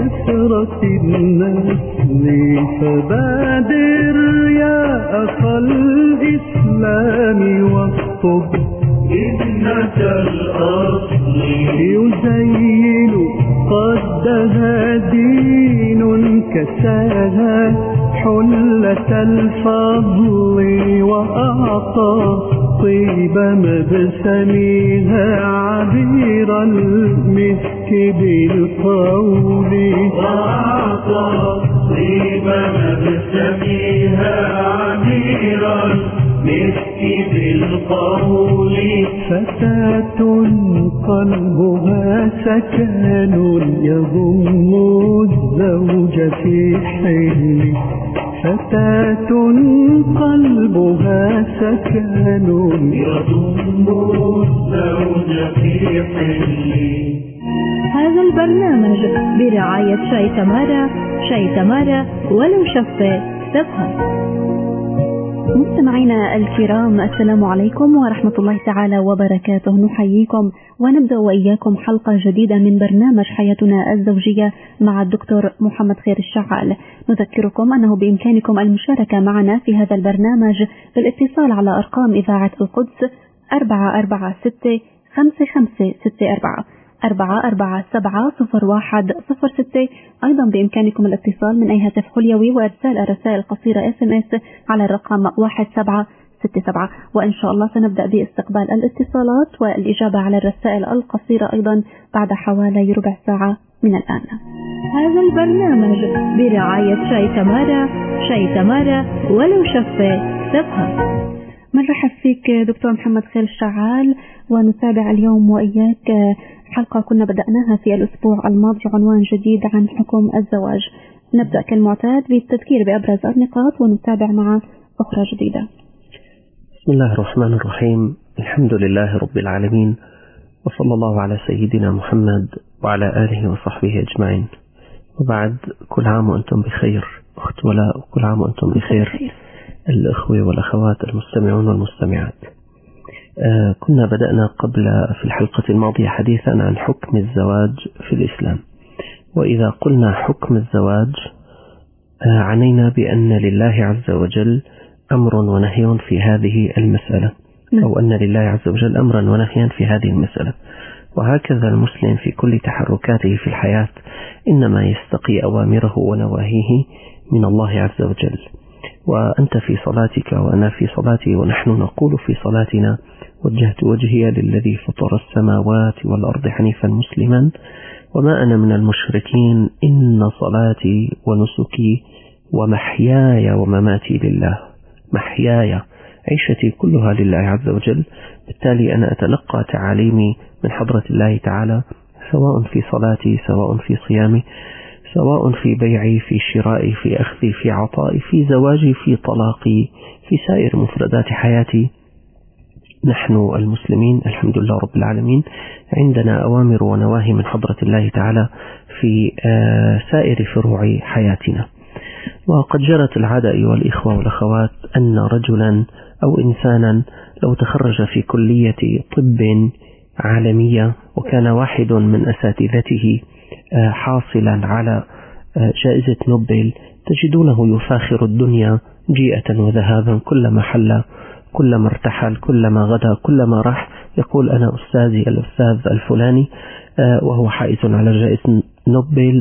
كثرة النسل، فبادر يا أخا الإسلام واخطب ابنة الأصل. يزين قدها دين كساها حلة الفضل، وأعطى طيب مبسمها عبير المسك بالقول. وأعطى طيب مبسمها عبير المسك بالقول. فتاة قلبها سكن يضم الزوج في حل. فتاة قلبها سكن يضم الزوج في حل. هذا البرنامج برعاية شاي تمارا. شاي تمارا ولو شفة تفهم. مستمعينا الكرام، السلام عليكم ورحمة الله تعالى وبركاته. نحييكم ونبدأ وإياكم حلقة جديدة من برنامج حياتنا الزوجية مع الدكتور محمد خير الشعال. نذكركم أنه بإمكانكم المشاركة معنا في هذا البرنامج بالاتصال على أرقام إذاعة القدس 446-5564 447-0106. أيضا بإمكانكم الاتصال من أي هاتف حليوي وإرسال الرسائل القصيرة SMS على الرقم 1767. وإن شاء الله سنبدأ باستقبال الاتصالات والإجابة على الرسائل القصيرة أيضا بعد حوالي ربع ساعة من الآن. هذا البرنامج برعاية شاي تمارا. شاي تمارا ولو شفة تفهم. مرحب فيك دكتور محمد خير الشعال، ونتابع اليوم وإياك حلقة كنا بدأناها في الأسبوع الماضي، عنوان جديد عن حكم الزواج. نبدأ كالمعتاد بالتذكير بأبرز النقاط ونتابع مع أخرى جديدة. بسم الله الرحمن الرحيم. الحمد لله رب العالمين، وصلى الله على سيدنا محمد وعلى آله وصحبه أجمعين. وبعد، كل عام وأنتم بخير أخت ولاء، وكل عام وأنتم بخير الأخوة والأخوات المستمعون والمستمعات. كنا بدأنا في الحلقة الماضية حديثا عن حكم الزواج في الإسلام. وإذا قلنا حكم الزواج عنينا بأن لله عز وجل أمر ونهي في هذه المسألة، أو أن لله عز وجل أمرا ونهيا في هذه المسألة. وهكذا المسلم في كل تحركاته في الحياة إنما يستقي أوامره ونواهيه من الله عز وجل. وأنت في صلاتك وأنا في صلاتي، ونحن نقول في صلاتنا: وجهت وجهي للذي فطر السماوات والأرض حنيفا مسلما وما أنا من المشركين إن صلاتي ونسكي ومحياي ومماتي لله. محياي، عيشتي كلها لله عز وجل. بالتالي أنا أتلقى تعاليمي من حضرة الله تعالى، سواء في صلاتي، سواء في صيامي، سواء في بيعي، في شرائي، في أخذي، في عطائي، في زواجي، في طلاقي، في سائر مفردات حياتي. نحن المسلمين الحمد لله رب العالمين عندنا أوامر ونواهي من حضرة الله تعالى في سائر فروع حياتنا. وقد جرت العادة أيها الإخوة والأخوات أن رجلا أو إنسانا لو تخرج في كلية طب عالمية وكان واحد من أساتذته حاصلا على جائزة نوبل، تجدونه يفاخر الدنيا جيئة وذهابا، كلما حل، كلما ارتحل، كلما غدا، كلما راح يقول: أنا أستاذي الأستاذ الفلاني، وهو حائز على جائزة نوبل،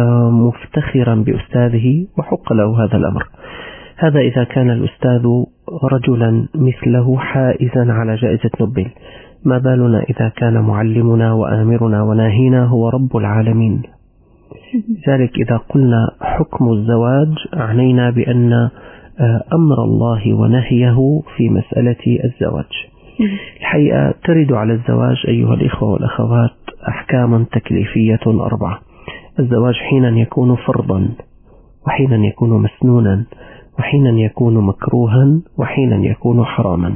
مفتخرا بأستاذه، وحق له هذا الأمر. هذا إذا كان الأستاذ رجلا مثله حائزا على جائزة نوبل، ما بالنا إذا كان معلمنا وآمرنا وناهينا هو رب العالمين. لذلك إذا قلنا حكم الزواج عنينا بأن أمر الله ونهيه في مسألة الزواج. الحقيقة ترد على الزواج أيها الإخوة والأخوات أحكام تكليفية 4. الزواج حينا يكون فرضا، وحينا يكون مسنونا، وحينا يكون مكروها، وحينا يكون حراما.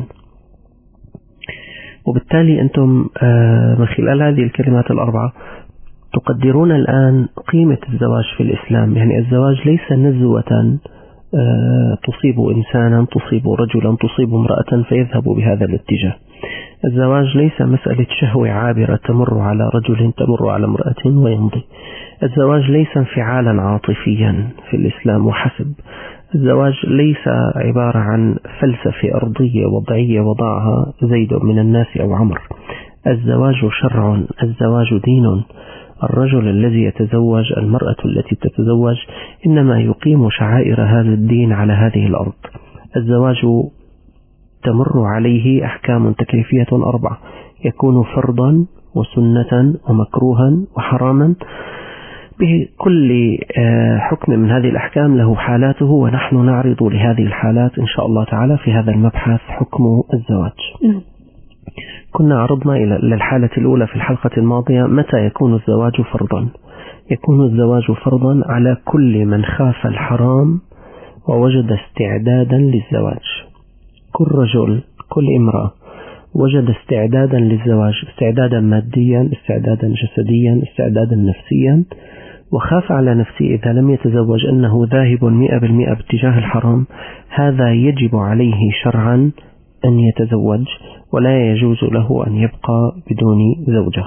وبالتالي أنتم من خلال هذه الكلمات 4 تقدرون الآن قيمة الزواج في الإسلام. يعني الزواج ليس نزوة تصيب إنسانا، تصيب رجلا، تصيب امرأة فيذهب بهذا الاتجاه. الزواج ليس مسألة شهوة عابرة تمر على رجل، تمر على امرأة ويمضي. الزواج ليس انفعالا عاطفيا في الإسلام وحسب. الزواج ليس عبارة عن فلسفة أرضية وضعية وضعها زيد من الناس أو عمر. الزواج شرع، الزواج دين. الرجل الذي يتزوج، المرأة التي تتزوج، إنما يقيم شعائر هذا الدين على هذه الأرض. الزواج تمر عليه أحكام تكليفية 4، يكون فرضا وسنة ومكروها وحراما. بكل حكم من هذه الأحكام له حالاته، ونحن نعرض لهذه الحالات إن شاء الله تعالى في هذا المبحث حكم الزواج. كنا عرضنا إلى الحالة الأولى في الحلقة الماضية. متى يكون الزواج فرضا؟ يكون الزواج فرضا على كل من خاف الحرام ووجد استعدادا للزواج. كل رجل، كل امرأة وجد استعدادا للزواج، استعدادا ماديا، استعدادا جسديا، استعدادا نفسيا، وخاف على نفسه إذا لم يتزوج أنه ذاهب 100% باتجاه الحرام، هذا يجب عليه شرعا أن يتزوج، ولا يجوز له أن يبقى بدون زوجة.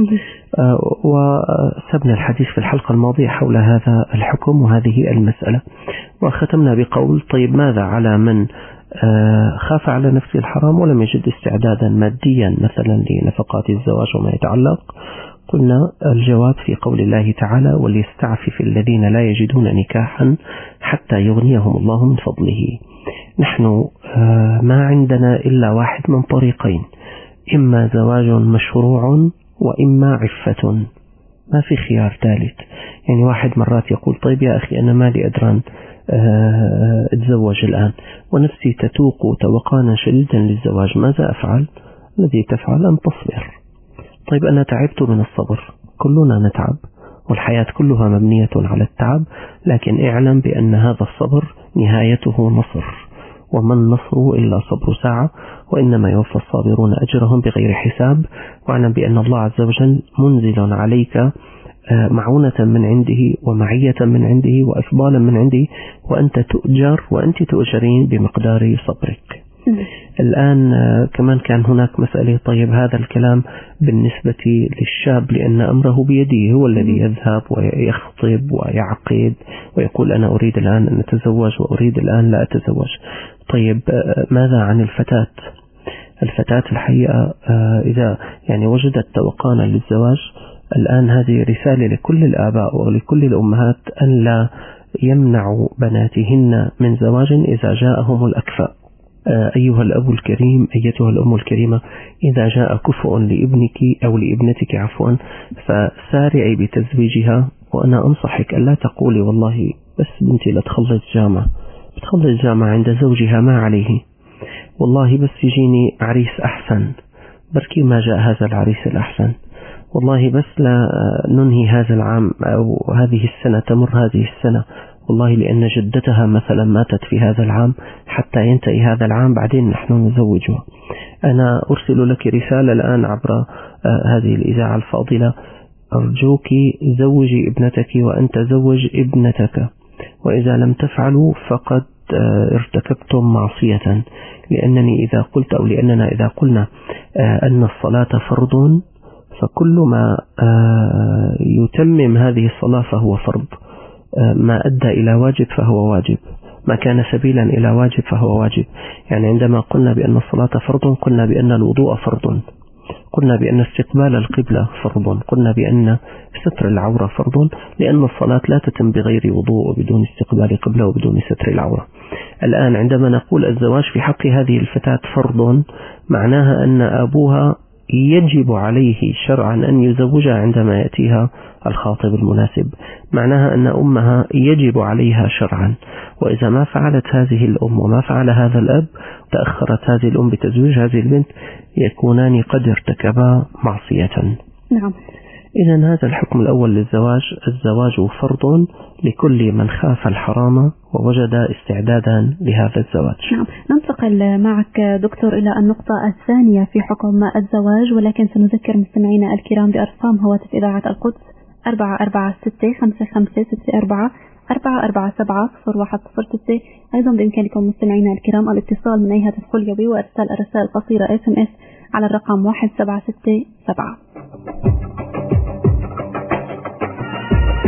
وسبنا الحديث في الحلقة الماضية حول هذا الحكم وهذه المسألة، وختمنا بقول: طيب ماذا على من خاف على نفسه الحرام ولم يجد استعدادا ماديا مثلا لنفقات الزواج وما يتعلق؟ قلنا الجواب في قول الله تعالى: وليستعفف الذين لا يجدون نكاحا حتى يغنيهم الله من فضله. نحن ما عندنا إلا واحد من طريقين: إما زواج مشروع وإما عفة، ما في خيار ثالث. يعني واحد مرات يقول: طيب يا أخي أنا مالي أدران اتزوج الآن ونفسي تتوق توقانا شديدا للزواج، ماذا أفعل؟ الذي تفعل أن تصبر. طيب أنا تعبت من الصبر، كلنا نتعب والحياة كلها مبنية على التعب، لكن اعلم بأن هذا الصبر نهايته نصر، وما النصر إلا صبر ساعة، وإنما يوفى الصابرون أجرهم بغير حساب. واعلم بأن الله عز وجل منزل عليك معونة من عنده ومعية من عنده وإفضالا من عنده، وأنت تؤجر وأنت تؤجرين بمقدار صبرك. الآن كمان كان هناك مسألة: طيب هذا الكلام بالنسبة للشاب لأن أمره بيده، هو الذي يذهب ويخطب ويعقد ويقول أنا أريد الآن أن أتزوج وأريد الآن لا أتزوج. طيب ماذا عن الفتاة؟ الفتاة الحقيقة إذا يعني وجدت توقانا للزواج، الآن هذه رسالة لكل الآباء ولكل الأمهات أن لا يمنعوا بناتهن من زواج إذا جاءهم الأكفاء. أيها الأب الكريم، أيتها الأم الكريمة، إذا جاء كفء لابنك أو لابنتك عفوا، فسارعي بتزويجها. وأنا أنصحك ألا تقولي والله بس بنتي لا تخلص جامعة، بتخلص جامعة عند زوجها ما عليه، والله بس يجيني عريس أحسن، بركي ما جاء هذا العريس الأحسن، والله بس لا ننهي هذا العام أو هذه السنة تمر هذه السنة، والله لأن جدتها مثلا ماتت في هذا العام حتى ينتهي هذا العام بعدين نحن نزوجها. أنا أرسل لك رسالة الآن عبر هذه الإذاعة الفاضلة: أرجوك زوجي ابنتك وأنت زوج ابنتك، وإذا لم تفعلوا فقد ارتكبتم معصية. لأنني إذا قلت أو لأننا إذا قلنا أن الصلاة فرض، فكل ما يتمم هذه الصلاة فهو فرض، ما أدى إلى واجب فهو واجب، ما كان سبيلا إلى واجب فهو واجب. يعني عندما قلنا بأن الصلاة فرض، قلنا بأن الوضوء فرض، قلنا بأن استقبال القبلة فرض، قلنا بأن ستر العورة فرض، لأن الصلاة لا تتم بغير وضوء وبدون استقبال قبلة وبدون ستر العورة. الآن عندما نقول الزواج في حق هذه الفتاة فرض، معناها أن أبوها يجب عليه شرعا أن يزوجها عندما يأتيها الخاطب المناسب، معناها أن أمها يجب عليها شرعا. وإذا ما فعلت هذه الأم وما فعل هذا الأب، تأخرت هذه الأم بتزويج هذه البنت، يكونان قد ارتكبا معصية. نعم. إذن هذا الحكم الأول للزواج: الزواج فرض لكل من خاف الحرام ووجد استعدادا لهذا الزواج. نعم. ننتقل معك دكتور إلى النقطة الثانية في حكم الزواج، ولكن سنذكر مستمعينا الكرام بأرقام هواتف إذاعة القدس 4465564 4470106. أيضا بإمكانكم مستمعينا الكرام الاتصال من أي هاتف خليوي وإرسال الرسائل قصيرة SMS على الرقم 1767.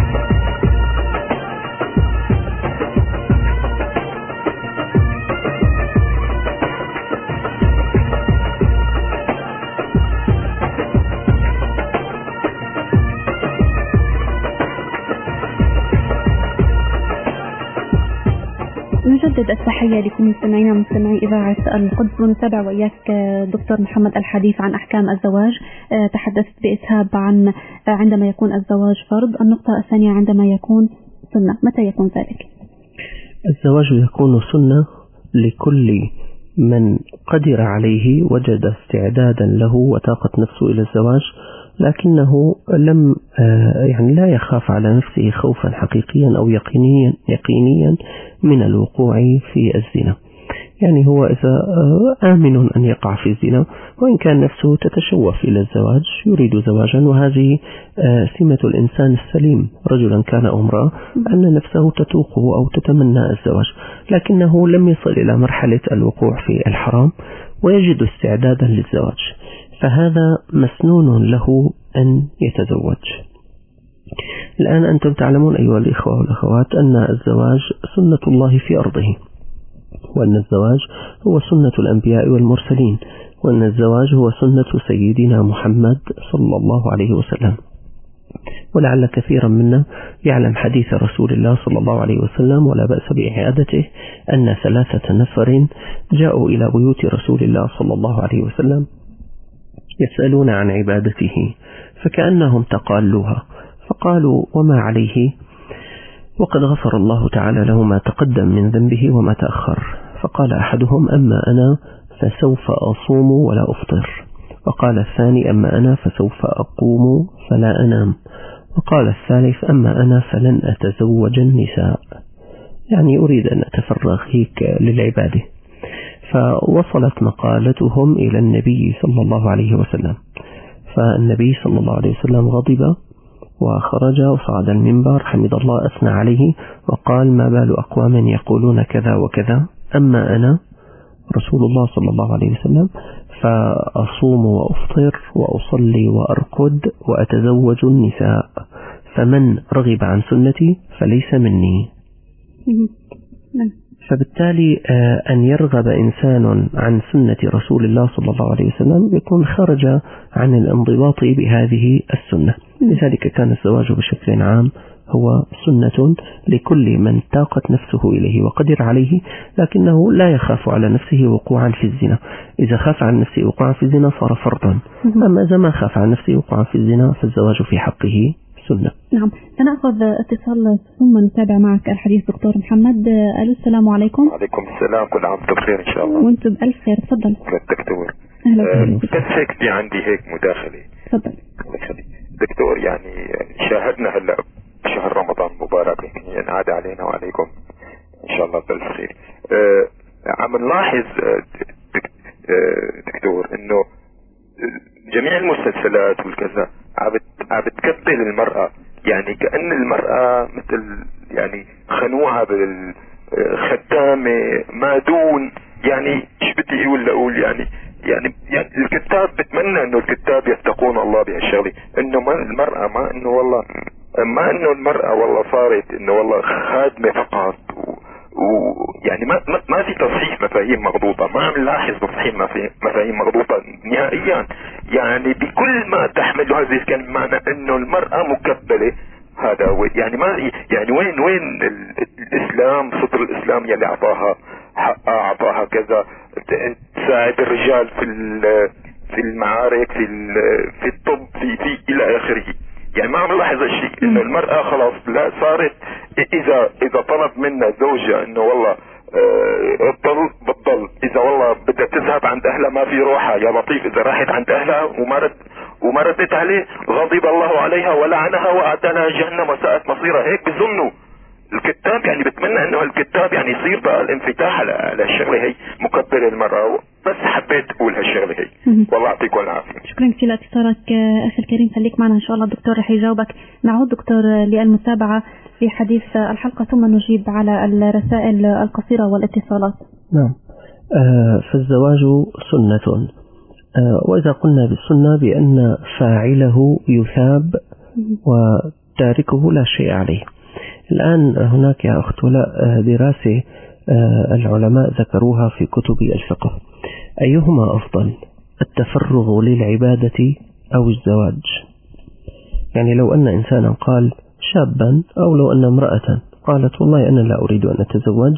نجدد التحية لكل مستمعينا ومستمعي إذاعة القدس، ونتابع وإياك دكتور محمد الحديث عن أحكام الزواج. تحدثت بإسهاب عن عندما يكون الزواج فرض. النقطة الثانية عندما يكون سنة، متى يكون ذلك؟ الزواج يكون سنة لكل من قدر عليه، وجد استعدادا له وطاقة نفسه إلى الزواج، لكنه لم لا يخاف على نفسه خوفا حقيقيا أو يقينيا من الوقوع في الزنا. يعني هو إذا آمن أن يقع في الزنا، وإن كان نفسه تتشوف إلى الزواج، يريد زواجا، وهذه سمة الإنسان السليم رجلا كان أو امرأة، أن نفسه تتوقه أو تتمنى الزواج، لكنه لم يصل إلى مرحلة الوقوع في الحرام ويجد استعدادا للزواج، فهذا مسنون له أن يتزوج. الآن أنتم تعلمون أيها الإخوة والأخوات أن الزواج سنة الله في أرضه، وأن الزواج هو سنة الأنبياء والمرسلين، وأن الزواج هو سنة سيدنا محمد صلى الله عليه وسلم. ولعل كثيرا منا يعلم حديث رسول الله صلى الله عليه وسلم، ولا بأس بإعادته، أن 3 نفر جاءوا إلى بيوت رسول الله صلى الله عليه وسلم يسألون عن عبادته، فكأنهم تقالوها، فقالوا: وما عليه؟ وقد غفر الله تعالى له ما تقدم من ذنبه وما تأخر. فقال أحدهم: أما أنا فسوف أصوم ولا أفطر. وقال الثاني: أما أنا فسوف أقوم فلا أنام. وقال الثالث: أما أنا فلن أتزوج النساء، يعني أريد أن أتفرغ هيك للعبادة. فوصلت مقالتهم إلى النبي صلى الله عليه وسلم، فالنبي صلى الله عليه وسلم غضب وخرج وصعد المنبر، حمد الله، أثنى عليه، وقال: ما بال أقوام يقولون كذا وكذا، أما أنا رسول الله صلى الله عليه وسلم فأصوم وأفطر وأصلي وأرقد وأتزوج النساء، فمن رغب عن سنتي فليس مني. فبالتالي أن يرغب إنسان عن سنة رسول الله صلى الله عليه وسلم يكون خرج عن الانضباط بهذه السنة. لذلك كان الزواج بشكل عام هو سنة لكل من طاقت نفسه إليه وقدر عليه، لكنه لا يخاف على نفسه وقوعا في الزنا. إذا خاف عن نفسه وقوعا في الزنا صار فرضا، أما إذا ما خاف عن نفسه وقوعا في الزنا فالزواج في حقه سنة. نعم، سنأخذ اتصال ثم نتابع معك الحديث. دكتور محمد، ألو، السلام عليكم. وعليكم السلام، كل عام وانتم بخير إن شاء الله. وانتم بألف خير، تفضل. دكتور، بس هيك في عندي هيك مداخلة. تفضل دكتور. يعني شاهدنا هلا شهر رمضان مبارك، يعني عاد علينا وعليكم إن شاء الله بألف خير. عم نلاحظ دكتور إنه جميع المسلسلات والكذا عم بتكبل المرأة، يعني كأن المرأة مثل يعني خنوعة بالخدامة ما دون، يعني ايش بدي اقول يعني الكتاب بتمنى انه الكتاب يتقون الله بهالشغله، انه ما المرأة ما انه والله ما انه المرأة والله صارت انه والله خادمة فقط، ويعني ما في تصحيح مفاهيم مغلوطة، ما عم نلاحظ تصحيح مفاهيم مغلوطة نهائيا، يعني بكل ما تحمل هذه الكلمة معنى انه المرأة مكبلة. هذا هو يعني ما يعني وين الاسلام، صدر الاسلام يلي اعطاها حقها، اعطاها كذا، تساعد الرجال في المعارك، في الطب، في الى اخره. يعني ما عم نلاحظ الشيء انه المرأة خلاص لا صارت اذا طلب منها زوجها انه والله بتضل، اذا والله بدها تذهب عند اهلها ما في روحها يا لطيف، اذا راحت عند اهلها وما ردت عليه غضب الله عليها ولعنها واعد لها جهنم وساءت مصيرها. هيك بظنوا الكتاب، يعني بتمنى انه الكتاب يعني يصير بقى الانفتاح على الشغله هي مكبر المرأة. بس حبيت اقول هالشغله هي. والله يعطيكم العافيه. شكرا كثير لاتصالك اخي الكريم، خليك معنا ان شاء الله. الدكتور رح يجاوبك. نعود دكتور للمتابعه في حديث الحلقه ثم نجيب على الرسائل القصيره والاتصالات. نعم، فالزواج سنة، وإذا قلنا بالسنة بأن فاعله يثاب وتاركه لا شيء عليه. الآن هناك يا أخت ولاء دراسة العلماء ذكروها في كتب الفقه، أيهما أفضل، التفرغ للعبادة أو الزواج؟ يعني لو أن إنسانا قال شابا، أو لو أن امرأة قالت والله أنا لا أريد أن أتزوج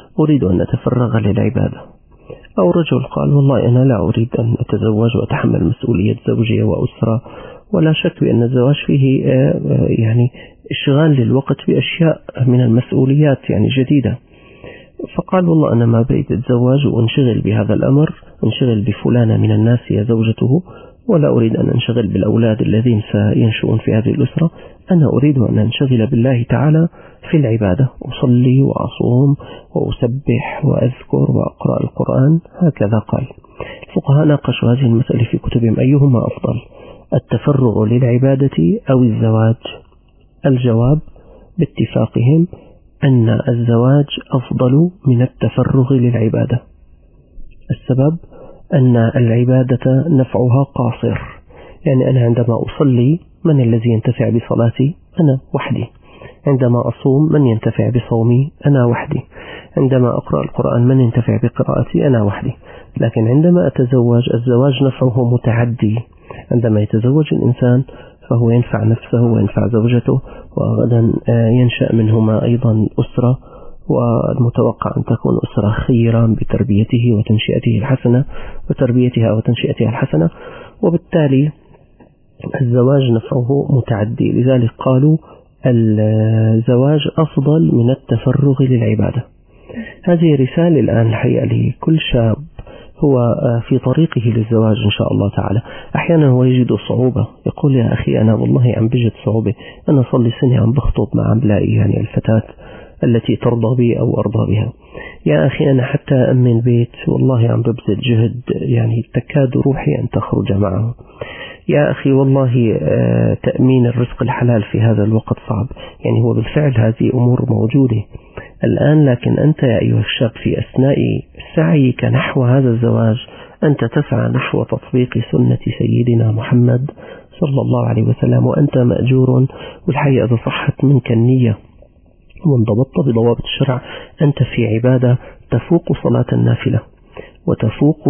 أريد أن أتفرغ للعبادة. أو رجل قال والله أنا لا أريد أن أتزوج وأتحمل مسؤولية زوجية وأسرة، ولا شك بأن الزواج فيه يعني إشغال للوقت بأشياء من المسؤوليات يعني جديدة. فقال والله أنا ما بريد أتزوج وأنشغل بهذا الأمر، أنشغل بفلانة من الناس هي زوجته، ولا أريد أن أنشغل بالأولاد الذين سينشؤون في هذه الأسرة. أنا أريد أن أنشغل بالله تعالى في العبادة، أصلي وأصوم وأسبح وأذكر وأقرأ القرآن. هكذا قال. الفقهاء ناقشوا هذه المسألة في كتبهم، أيهما أفضل، التفرغ للعبادة أو الزواج؟ الجواب باتفاقهم أن الزواج أفضل من التفرغ للعبادة. السبب أن العبادة نفعها قاصر، يعني أنا عندما أصلي من الذي ينتفع بصلاتي؟ أنا وحدي. عندما أصوم من ينتفع بصومي؟ أنا وحدي. عندما أقرأ القرآن من ينتفع بقراءتي؟ أنا وحدي. لكن عندما أتزوج الزواج نفعه متعدي. عندما يتزوج الإنسان فهو ينفع نفسه وينفع زوجته، وغدا ينشأ منهما أيضا أسرة، والمتوقع أن تكون أسرة خيرا بتربيته وتنشئته الحسنة وتربيتها وتنشئتها الحسنة، وبالتالي الزواج نفعه متعدي. لذلك قالوا الزواج أفضل من التفرغ للعبادة. هذه رسالة الآن الحقيقة لكل شاب هو في طريقه للزواج إن شاء الله تعالى. أحيانا هو يجد صعوبة، يقول يا أخي أنا والله عم بجد صعوبة، أنا صار لي سنة عم بخطب ما عم بلاقي يعني الفتاة التي ترضى بي أو أرضى بها. يا أخي أنا حتى أمن بيت والله عم ببذل جهد يعني تكاد روحي أن تخرج معه. يا أخي والله تأمين الرزق الحلال في هذا الوقت صعب. يعني هو بالفعل هذه أمور موجودة الآن، لكن أنت يا أيها الشاب في أثناء سعيك نحو هذا الزواج أنت تسعى نحو تطبيق سنة سيدنا محمد صلى الله عليه وسلم، وأنت مأجور. والحقيقة إذا صحت منك النية وانضبطت بضوابط الشرع أنت في عبادة تفوق صلاة النافلة، وتفوق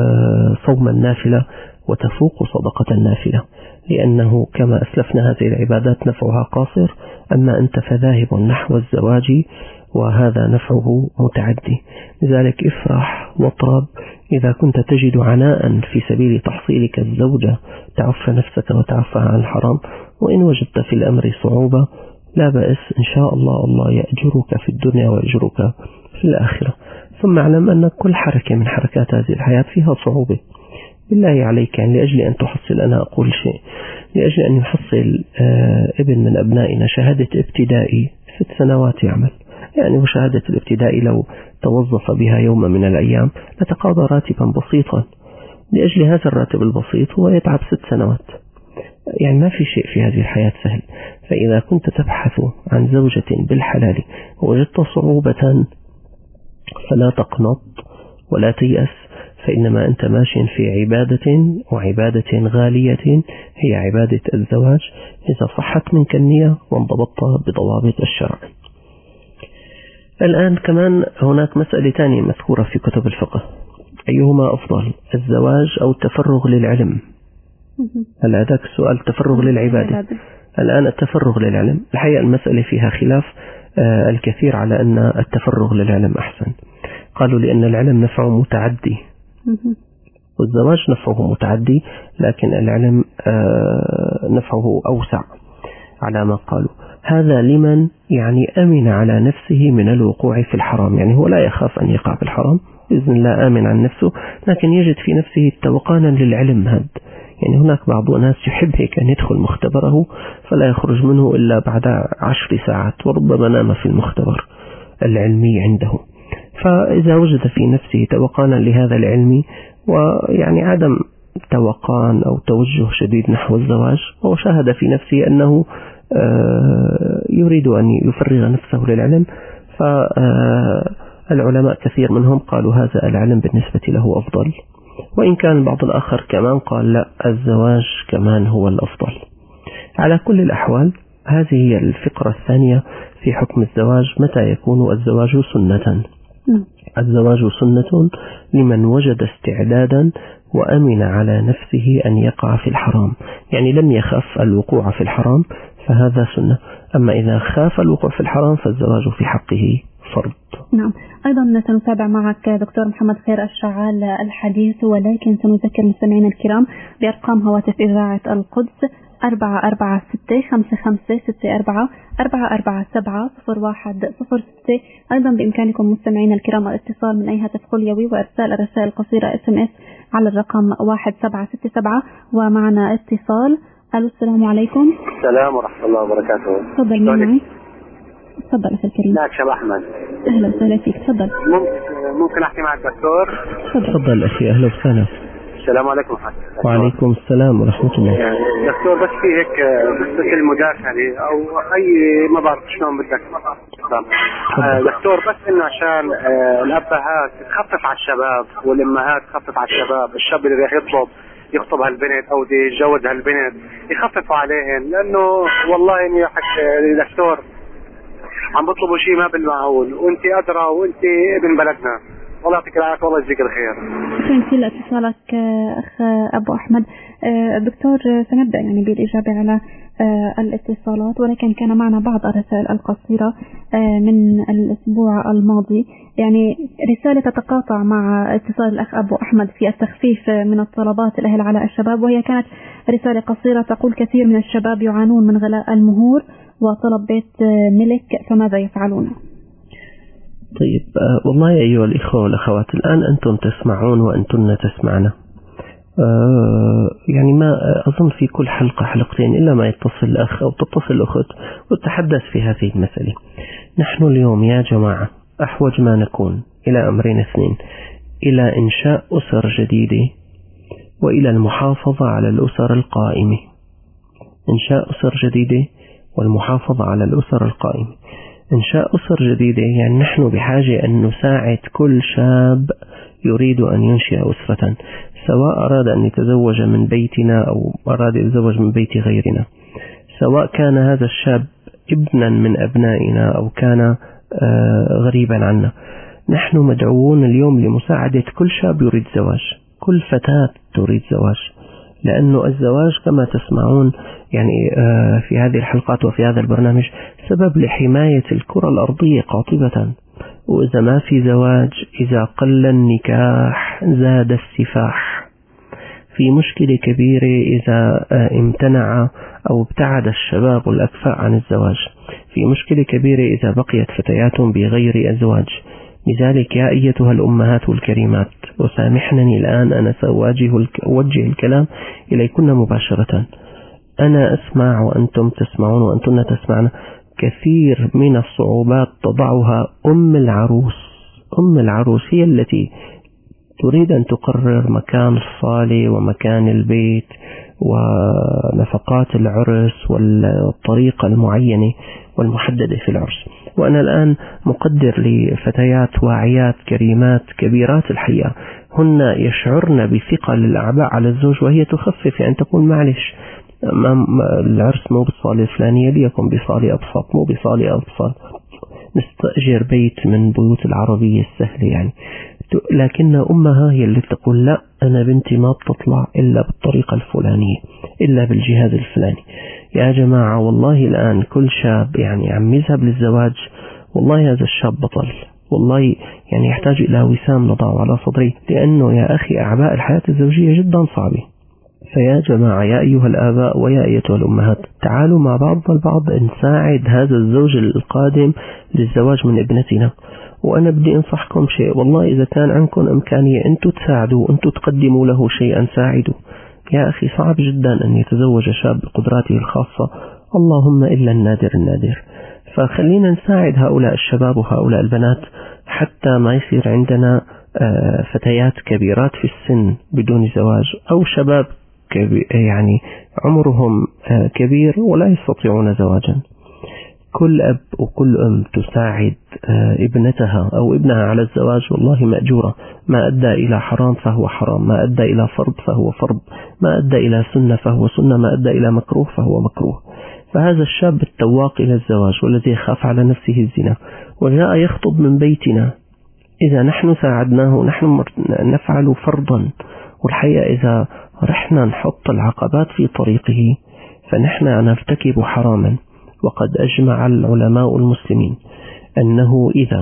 صوم النافلة، وتفوق صدقة النافلة، لأنه كما أسلفنا هذه العبادات نفعها قاصر، أما أنت فذاهب نحو الزواج وهذا نفعه متعدي. لذلك افرح واطرب إذا كنت تجد عناء في سبيل تحصيلك الزوجة تعف نفسك وتعفها عن الحرام، وإن وجدت في الأمر صعوبة لا بأس إن شاء الله، الله يأجرك في الدنيا ويأجرك في الآخرة. ثم اعلم أن كل حركة من حركات هذه الحياة فيها صعوبة. بالله عليك يعني لأجل أن تحصل، أنا أقول شيء، لأجل أن يحصل ابن من أبنائنا شهادة ابتدائي 6 سنوات يعمل، يعني وشهادة الابتدائي لو توظف بها يوم من الأيام لتقاضى راتبا بسيطا. لأجل هذا الراتب البسيط هو يتعب 6 سنوات. يعني ما في شيء في هذه الحياة سهل. فإذا كنت تبحث عن زوجة بالحلال ووجدت صعوبة فلا تقنط ولا تيأس، فإنما أنت ماشي في عبادة، وعبادة غالية هي عبادة الزواج إذا صحت منك النية وانضبطت بضوابط الشرع. الآن كمان هناك مسألة ثانية مذكورة في كتب الفقه، أيهما أفضل، الزواج أو التفرغ للعلم؟ هل هذاك السؤال التفرغ للعبادة؟ الآن التفرغ للعلم، الحقيقة المسألة فيها خلاف الكثير على أن التفرغ للعلم أحسن. قالوا لأن العلم نفعه متعدي والزواج نفعه متعدي، لكن العلم نفعه أوسع على ما قالوا. هذا لمن يعني أمن على نفسه من الوقوع في الحرام، يعني هو لا يخاف أن يقع في الحرام بإذن الله، آمن عن نفسه، لكن يجد في نفسه توقانا للعلم. هذا يعني هناك بعض الناس يحب هيك أن يدخل مختبره فلا يخرج منه إلا بعد 10 ساعات، وربما نام في المختبر العلمي عنده. فإذا وجد في نفسه توقانا لهذا العلم ويعني عدم توقان أو توجه شديد نحو الزواج، وشاهد في نفسه أنه يريد أن يفرغ نفسه للعلم، فالعلماء كثير منهم قالوا هذا العلم بالنسبة له أفضل، وإن كان البعض الآخر كمان قال لا الزواج كمان هو الأفضل. على كل الأحوال هذه هي الفقرة الثانية في حكم الزواج، متى يكون الزواج سنة؟ الزواج سنة لمن وجد استعدادا وأمن على نفسه أن يقع في الحرام، يعني لم يخف الوقوع في الحرام فهذا سنة. أما إذا خاف الوقوع في الحرام فالزواج في حقه فرض. نعم. أيضا سنتابع معك دكتور محمد خير الشعال الحديث، ولكن سنذكر مستمعينا الكرام بأرقام هواتف إذاعة القدس 446-5564 447-0106. أيضا بإمكانكم مستمعينا الكرام الاتصال من أي هاتف خليوي وإرسال الرسائل القصيرة SMS على الرقم 1767. ومعنا اتصال. السلام عليكم. السلام ورحمة الله وبركاته. تفضل معي. تفضل أخي الكريم. معك شاب أحمد. أهلا وسهلا فيك. تفضل. ممكن أحكي معك دكتور؟ تفضل أخي. أهلا وسهلا. السلام عليكم. وعليكم السلام ورحمة الله. دكتور بس في هيك مثل مداخلة أو أي ما بعرف شلون بدك دكتور، بس إنه عشان الأبهات تخفف على الشباب والأمهات تخفف على الشباب، الشاب اللي راح يخطب هالبنت أو دي يتجوز هالبنت يخففوا عليهن، لأنه والله إني دكتور عم بطلبوا شيء ما بالمعقول، وانت أدرى وانت ابن بلدنا. والله يعطيك العافية والله يجزيك الخير. شكرا كثير لاتصالك أخ أبو أحمد. دكتور سنبدأ يعني بالإجابة على الاتصالات، ولكن كان معنا بعض الرسائل القصيرة من الأسبوع الماضي، يعني رسالة تتقاطع مع اتصال الأخ أبو أحمد في التخفيف من الطلبات الأهل على الشباب، وهي كانت رسالة قصيرة تقول: كثير من الشباب يعانون من غلاء المهور وطلب بيت ملك، فماذا يفعلون؟ طيب والله أيها الإخوة والأخوات، الآن أنتم تسمعون وأنتن تسمعنا. يعني ما أظن في كل حلقة حلقتين إلا ما يتصل الأخ أو تتصل الأخت وتتحدث في هذه المسألة. نحن اليوم يا جماعة أحوج ما نكون إلى أمرين اثنين: إلى إنشاء أسر جديدة، وإلى المحافظة على الأسر القائمة. إنشاء أسر جديدة والمحافظة على الأسر القائمة. إنشاء أسر جديدة يعني نحن بحاجة أن نساعد كل شاب يريد أن ينشئ أسرة، سواء أراد أن يتزوج من بيتنا أو أراد يتزوج من بيت غيرنا، سواء كان هذا الشاب ابنا من أبنائنا أو كان غريبا عنا. نحن مدعوون اليوم لمساعدة كل شاب يريد زواج، كل فتاة تريد زواج، لأنه الزواج كما تسمعون يعني في هذه الحلقات وفي هذا البرنامج سبب لحماية الكرة الأرضية قاطبة. وإذا ما في زواج، إذا قل النكاح زاد السفاح. في مشكلة كبيرة إذا امتنع أو ابتعد الشباب والأكفاء عن الزواج. في مشكلة كبيرة إذا بقيت فتياتهم بغير أزواج. لذلك يا أيتها الأمهات الكريمات، وسامحنني الآن أنا سأوجه الكلام إليكن مباشرة. أنا أسمع وأنتم تسمعون وأنتن تسمعنا. كثير من الصعوبات تضعها أم العروس. أم العروس هي التي تريد أن تقرر مكان الصالة ومكان البيت ونفقات العرس والطريقة المعينة والمحددة في العرس. وأنا الآن مقدر لفتيات واعيات كريمات كبيرات الحياة، هن يشعرن بثقل الأعباء على الزوج، وهي تخفف، يعني تقول معلش العرس مو بالصالة الفلانية، ليكن بصالة أبسط، مو بصالة أبسط، نستأجر بيت من بيوت العربية السهلة يعني. لكن أمها هي اللي تقول لا، أنا بنتي ما بتطلع إلا بالطريقة الفلانية، إلا بالجهاز الفلاني. يا جماعة والله الآن كل شاب يعني عم يذهب للزواج، والله هذا الشاب بطل، والله يعني يحتاج إلى وسام نضعه على صدره، لأنه يا أخي أعباء الحياة الزوجية جدا صعبة. فيا جماعة يا أيها الآباء ويا أيتها الأمهات، تعالوا مع بعض البعض نساعد هذا الزوج القادم للزواج من ابنتنا. وأنا بدي أنصحكم شيء، والله إذا كان عندكم إمكانية أنتوا تساعدوا، أنتوا تقدموا له شيئا، ساعدوا. يا أخي صعب جدا أن يتزوج شاب بقدراته الخاصة، اللهم إلا النادر النادر. فخلينا نساعد هؤلاء الشباب وهؤلاء البنات حتى ما يصير عندنا فتيات كبيرات في السن بدون زواج، أو شباب يعني عمرهم كبير ولا يستطيعون زواجا. كل أب وكل أم تساعد ابنتها أو ابنها على الزواج والله مأجورة. ما أدى إلى حرام فهو حرام، ما أدى إلى فرض فهو فرض، ما أدى إلى سنة فهو سنة، ما أدى إلى مكروه فهو مكروه. فهذا الشاب التواق إلى الزواج والذي خاف على نفسه الزنا وجاء يخطب من بيتنا، إذا نحن ساعدناه نحن نفعل فرضا. والحقيقة إذا رحنا نحط العقبات في طريقه فنحن نرتكب حراما. وقد أجمع العلماء المسلمين أنه إذا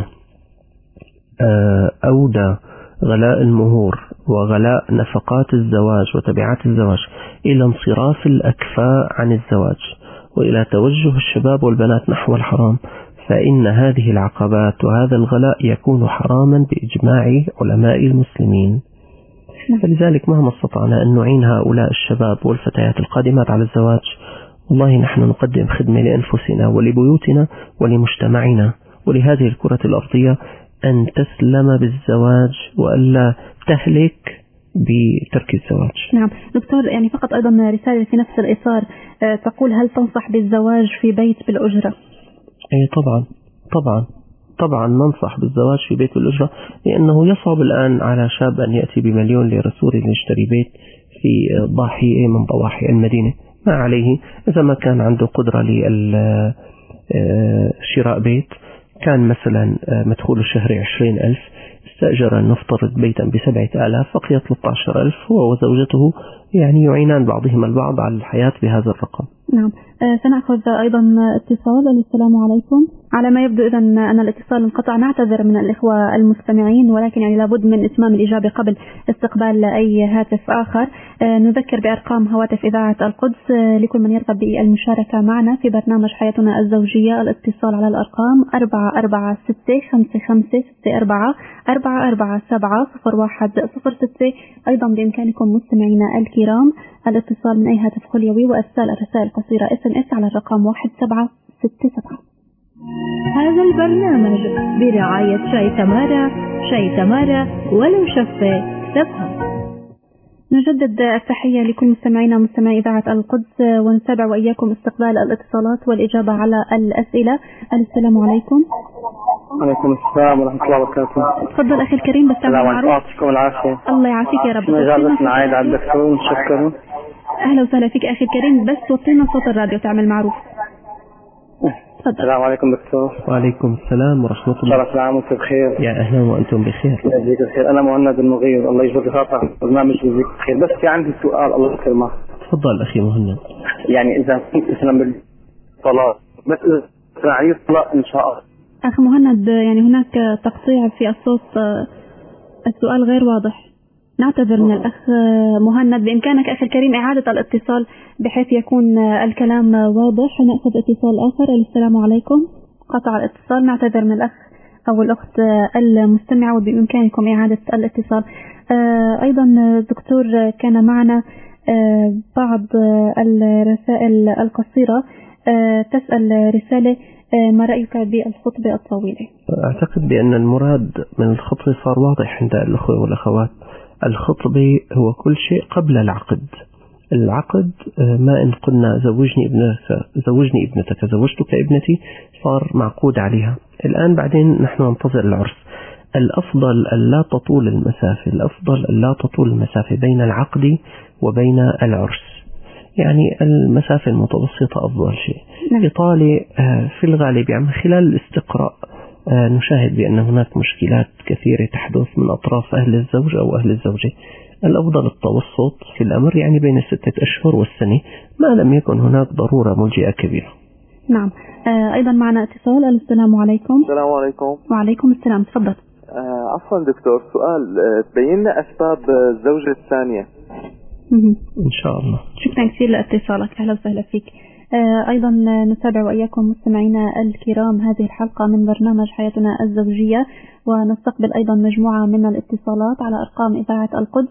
أودى غلاء المهور وغلاء نفقات الزواج وتبعات الزواج إلى انصراف الأكفاء عن الزواج وإلى توجه الشباب والبنات نحو الحرام، فإن هذه العقبات وهذا الغلاء يكون حراما بإجماع علماء المسلمين. فلذلك مهما استطعنا أن نعين هؤلاء الشباب والفتيات القادمات على الزواج، والله نحن نقدم خدمة لأنفسنا ولبيوتنا ولمجتمعنا ولهذه الكرة الأرضية أن تسلم بالزواج وألا تهلك بترك الزواج. نعم دكتور، يعني فقط أيضا رسالة في نفس الإطار تقول هل تنصح بالزواج في بيت بالأجرة؟ أي طبعا ننصح بالزواج في بيت بالأجرة، لأنه يصعب الآن على شاب أن يأتي بمليون ليرة سوري ليشتري بيت في ضاحية من ضواحي المدينة. ما عليه إذا ما كان عنده قدرة لشراء بيت، كان مثلا مدخول الشهري 20,000، استأجر نفترض بيتا ب7,000 بقي 13,000، هو وزوجته يعني يعينان بعضهما البعض على الحياة بهذا الرقم. نعم سنأخذ أيضا اتصال. السلام عليكم. على ما يبدو إذا أن الاتصال انقطع، نعتذر من الإخوة المستمعين، ولكن يعني لابد من إتمام الإجابة قبل استقبال أي هاتف آخر. نذكر بأرقام هواتف إذاعة القدس لكل من يرغب بالمشاركة معنا في برنامج حياتنا الزوجية. الاتصال على الأرقام 4465564 4470106. أيضا بإمكانكم مستمعينا الكرام الاتصال من أي هاتف خليوي وإرسال الرسائل القصيرة SMS على الرقم 1767. هذا البرنامج برعاية شاي تمارا ولو شفة تفهم. نجدد التحية لكل مستمعينا ومستمعي إذاعة القدس، ونتابع وإياكم استقبال الاتصالات والإجابة على الأسئلة. السلام عليكم. وعليكم السلام ورحمة الله وبركاته. تفضل أخي الكريم. بس يعطيكم العافية. الله يعافيك يا رب. مجالسنا عايد على الدكتور، نشكره. أهلا وسهلا فيك أخي الكريم، بس وطينا صوت الراديو تعمل معروف. السلام عليكم دكتور. وعليكم السلام ورحمة الله. شرف العام وانتم بخير. يا أهلا وأنتم بخير. يجزيك الخير. أنا مهند المغير، الله يجزيك خاطر برنامج يجزيك الخير. بس في عندي سؤال الله يكرمك. تفضل أخي مهند. يعني إذا كنت تسلم بالطلاق، بس إذا طلاق إن شاء الله. أخي مهند، يعني هناك تقطيع في الصوت، السؤال غير واضح. نعتذر من الأخ مهند. بإمكانك أخي الكريم إعادة الاتصال بحيث يكون الكلام واضح. نأخذ اتصال آخر. السلام عليكم. قطع الاتصال. نعتذر من الأخ أو الأخت المستمعة، وبإمكانكم إعادة الاتصال. أيضا دكتور، كان معنا بعض الرسائل القصيرة تسأل رسالة: ما رأيك بالخطبة الطويلة؟ أعتقد بأن المراد من الخطبة صار واضح عند الأخوة والأخوات. الخطبة هو كل شيء قبل العقد. العقد ما إن قلنا زوجني ابنتك زوجتك ابنتي، صار معقود عليها. الآن بعدين نحن ننتظر العرس. الأفضل ألا تطول المسافة بين العقد وبين العرس، يعني المسافة المتوسطة أفضل شيء. إطالة في الغالب يعني خلال الاستقراء نشاهد بأن هناك مشكلات كثيرة تحدث من أطراف أهل الزوج أو أهل الزوجة. الأفضل التوسط في الأمر، يعني بين 6 أشهر والسنة، ما لم يكن هناك ضرورة ملجئة كبيرة. نعم. أيضا معنا اتصال. السلام عليكم. السلام عليكم. وعليكم السلام. تفضل. عفوا دكتور، سؤال تبين لنا أسباب الزوجة الثانية. إن شاء الله. شكرا كثير لاتصالك. أهلا وسهلا فيك. أيضا نتابع وإياكم مستمعينا الكرام هذه الحلقة من برنامج حياتنا الزوجية، ونستقبل أيضا مجموعة من الاتصالات على أرقام إذاعة القدس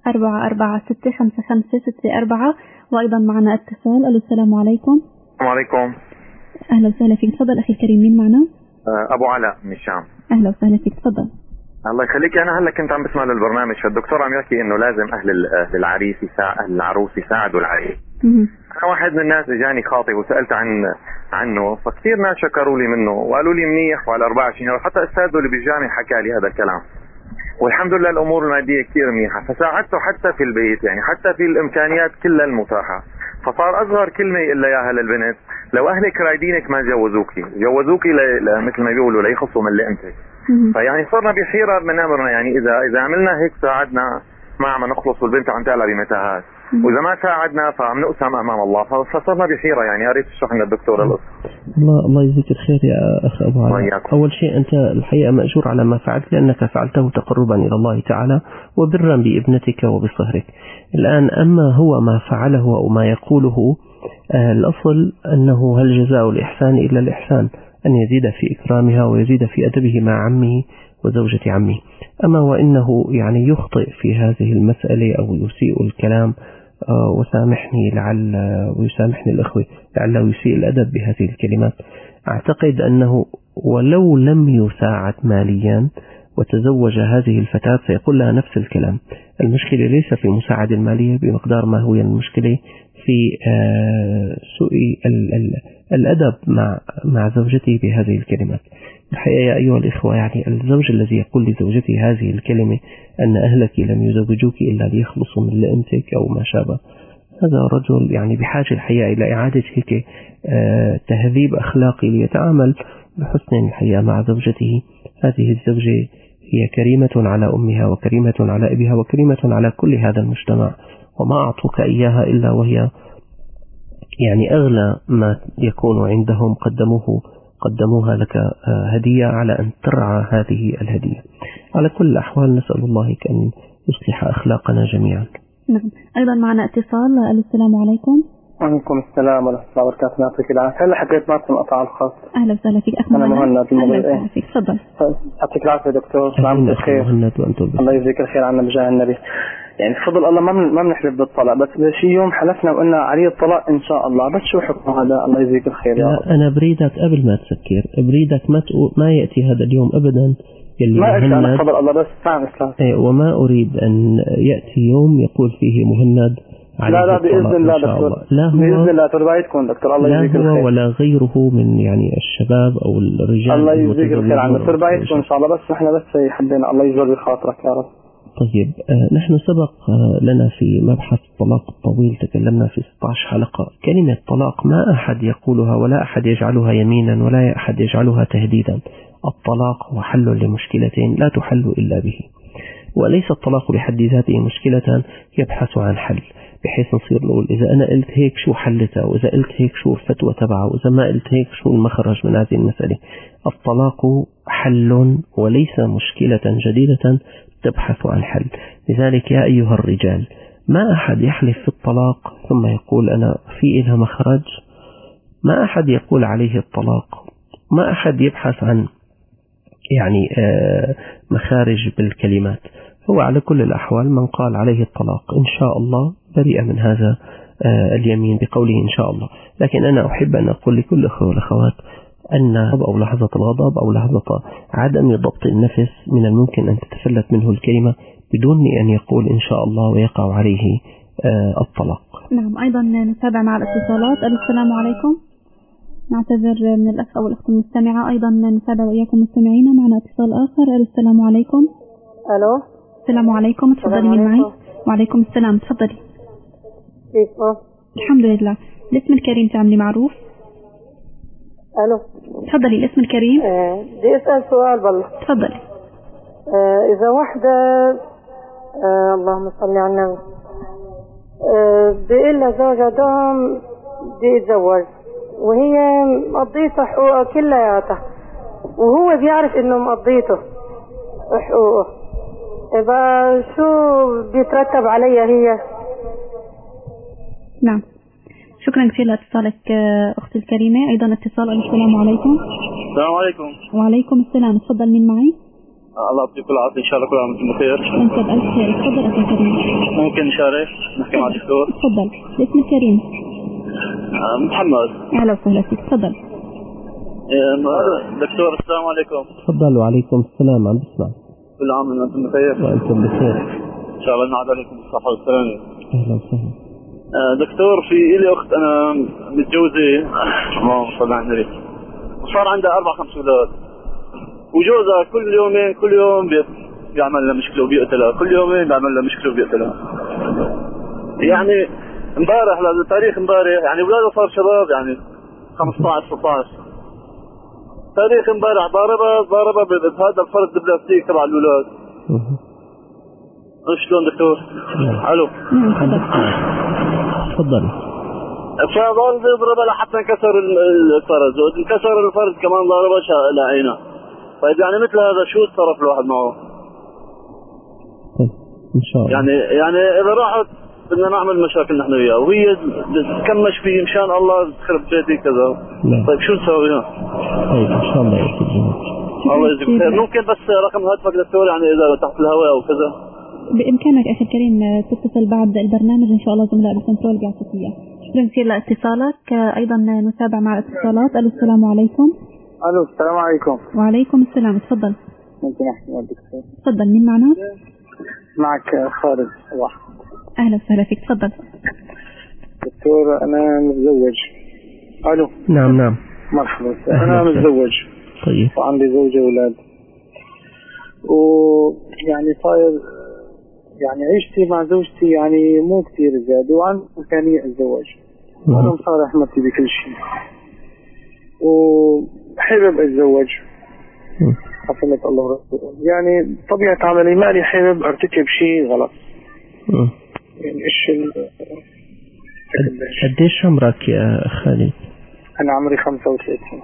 4465564. وأيضا معنا اتصال. السلام عليكم. السلام عليكم. أهلا وسهلا فيك. تفضل أخي الكريم. مين معنا؟ أبو علاء من الشام. أهلا وسهلا فيك. تفضل. الله يخليك. أنا هلا كنت عم بسمع للبرنامج، فالدكتور عم يحكي إنه لازم أهل العريس أهل العروس يساعدوا العريس. أنا واحد من الناس جاني خاطب وسألت عنه، فكثير ناس شكروا لي منه وقالوا لي منيح وعلى 24، وحتى أستاذه اللي بالجامعة حكى لي هذا الكلام، والحمد لله الأمور المادية كثير منيحة. فساعدته حتى في البيت، يعني حتى في الإمكانيات كلها المتاحة. فصار أصغر كلمة إلا ياها للبنت: لو أهلك رايدينك ما جوزوكي مثل ما بيقولوا ليخصوا من لقمتك. فيعني صرنا بحيرة من أمرنا، يعني إذا عملنا هيك ساعدنا ما عم نخلص والبنت عم تعلى بمتاهات. واذا ما ساعدنا فعم نقسم امام الله، فصرنا بحيره. يعني يا ريت تشرح لنا الدكتور القصه. الله يجزيك الخير يا اخ ابو علي. اول شيء انت الحقيقه ماجور على ما فعلت، لانك فعلته تقربا الى الله تعالى وبرا بابنتك وبصهرك. الان اما هو ما فعله او ما يقوله، الاصل انه هل جزاء الاحسان الا الاحسان، ان يزيد في اكرامها ويزيد في ادبه مع عمه وزوجة عمه. أما وإنه يعني يخطئ في هذه المسألة أو يسيء الكلام، وسامحني ويسامحني الأخوة لعله يسيء الأدب بهذه الكلمات، أعتقد أنه ولو لم يساعد ماليا وتزوج هذه الفتاة سيقول لها نفس الكلام. المشكلة ليس في مساعدة المالية بمقدار ما هو المشكلة في سوء الأدب مع زوجته بهذه الكلمات. الحقيقة يا أيها الإخوة، يعني الزوج الذي يقول لزوجته هذه الكلمة أن أهلك لم يزوجوك إلا ليخلصوا من لئمتك أو ما شابه، هذا رجل يعني بحاجة الحقيقة إلى إعادة هيك تهذيب أخلاقي ليتعامل بحسن الحقيقة مع زوجته. هذه الزوجة هي كريمة على أمها وكريمة على أبيها وكريمة على كل هذا المجتمع، وما أعطوك إياها إلا وهي يعني أغلى ما يكون عندهم قدموها لك هدية على أن ترعى هذه الهدية. على كل الأحوال نسأل الله أن يصلح أخلاقنا جميعا. نعم. أيضا معنا اتصال. السلام عليكم. وعليكم السلام ورحمة الله وبركاته. يعطيك العافية. هلا حبيت ما تنقطع الخط. أهلا وسهلا فيك أخ أنا مهند. أهلا وسهلا فيك. تفضل. يعطيك العافية دكتور. سلامة الخير. الله يجزيك الخير عنا بجاه النبي. يعني بفضل الله ما بنحلف بالطلاق، بس بشي يوم حلفنا وقلنا عليه الطلاق إن شاء الله. بس شو حكم هذا؟ الله يجزيك الخير يا رب. أنا بريدك قبل ما تفكر، بريدك ما يأتي هذا اليوم أبدا. ما أنا بفضل الله بس فاهم إسلام. وما أريد أن يأتي يوم يقول فيه مهند لا بإذن الله دكتور. لا هو بإذن الله تربايتكم دكتور. الله يجزيك الخير. لا هو ولا غيره من يعني الشباب أو الرجال. الله يجزيك الخير عنا تربايتكم إن شاء الله. بس نحن بس حبينا الله يجزي بخاطرك يا رب. طيب نحن سبق لنا في مبحث الطلاق الطويل تكلمنا في 16 حلقة. كلمة طلاق ما أحد يقولها ولا أحد يجعلها يمينا ولا أحد يجعلها تهديدا. الطلاق هو حل لمشكلة لا تحل إلا به، وليس الطلاق بحد ذاته مشكلة يبحث عن حل، بحيث نصير نقول إذا أنا قلت هيك شو حلتها، وإذا قلت هيك شو الفتوى تبعها، وإذا ما قلت هيك شو المخرج من هذه المسألة. الطلاق حل وليس مشكلة جديدة تبحث عن حل. لذلك يا أيها الرجال، ما أحد يحلف في الطلاق ثم يقول أنا في إلها مخرج، ما أحد يقول عليه الطلاق، ما أحد يبحث عن يعني مخارج بالكلمات. هو على كل الأحوال من قال عليه الطلاق إن شاء الله بريء من هذا اليمين بقوله إن شاء الله. لكن أنا أحب أن أقول لكل أخوة والأخوات أن أو لحظة الغضب أو لحظة عدم ضبط النفس من الممكن أن تتفلت منه الكلمة بدون أن يقول إن شاء الله ويقع عليه الطلاق. نعم. أيضا نتابع مع الاتصالات. السلام عليكم. نعتذر من الأخ أو الأخت المستمعة. أيضا نتابع وإياكم مستمعين. معنا اتصال آخر. السلام عليكم. ألو. السلام عليكم. تفضلي من معي. وعليكم السلام. تفضلي. كيفك؟ الحمد لله. الاسم الكريم تعملي معروف. ألو. تفضلي. الاسم الكريم. بدي أسأل سؤال بالله. تفضلي. إذا وحدة اللهم صل على النبي بيقول لها زوجها دوم بدي أتزوج، وهي مقضيته حقوقها كلياتها، وهو بيعرف إنه مقضيته حقوقه، يبقى شو بيترتب عليها هي؟ نعم. شكرا كثير لاتصالك أختي الكريمة. أيضا اتصال. السلام عليكم. السلام عليكم. وعليكم السلام. تفضل من معي. الله يعطيك العافية إن شاء الله كل عام وأنتم بخير. أنت بألف خير. تفضل أخي الكريم. ممكن نشارك نحكي مع الدكتور؟ تفضل. الاسم الكريم. محمد. أهلا وسهلا فيك. تفضل. دكتور السلام عليكم. تفضل. وعليكم السلام. عم بسمع. كل عام وأنتم بخير. وأنتم بخير إن شاء الله نعاد عليكم بالصحة والسلامة. أهلا وسهلا. دكتور في لي أخت أنا متجوزة اللهم صل على النبي، وصار عندها 4-5 أولاد، وجوزها كل يوم بيعمل لها مشكلة وبيقتلها، كل يومين بيعمل لها مشكلة وبيقتلها. يعني امبارح تاريخ امبارح يعني أولادها صار شباب يعني 15-16. تاريخ امبارح ضاربها بهذا الفرد البلاستيك تبع الأولاد. شلون دكتور؟ الو. تفضل. فظل يضربها لحتى انكسر الفرد، انكسر الفرد كمان ضربها لعينه. طيب يعني مثل هذا شو التصرف الواحد معه؟ ان شاء الله. يعني اذا راحت بدنا نعمل مشاكل نحن وياه، وهي تكمش فيه مشان الله تخرب بيتي كذا. طيب شو نسوي هنا؟ طيب ان شاء الله يا سيدي. الله يجزيك خير. ممكن بس رقم هاتفك دكتور، يعني اذا تحت الهواء او كذا. بامكانك اخي الكريم تتصل بعد البرنامج ان شاء الله زملاء الكنترول بيعطوك اياه. شكرا كثير لاتصالك. ايضا نتابع مع الاتصالات. الو السلام عليكم. الو السلام عليكم. وعليكم السلام. تفضل. ممكن احكي مع الدكتور؟ تفضل. مين معنا؟ معك خالد صباح. اهلا وسهلا فيك. تفضل دكتور. انا متزوج. الو. نعم. مرحبا. انا متزوج. طيب. وعندي زوجة واولاد، ويعني صاير يعني عيشتي مع زوجتي يعني مو كثير زيادة، وعندي إمكانية الزواج، وأنا مصالح نفسي بكل شيء، وحابب أتزوج. حفظك الله ورسوله. يعني طبيعة عملي مالي حابب أرتكب شيء غلط. يعني إيش قديش عمرك يا خالد؟ أنا عمري 35.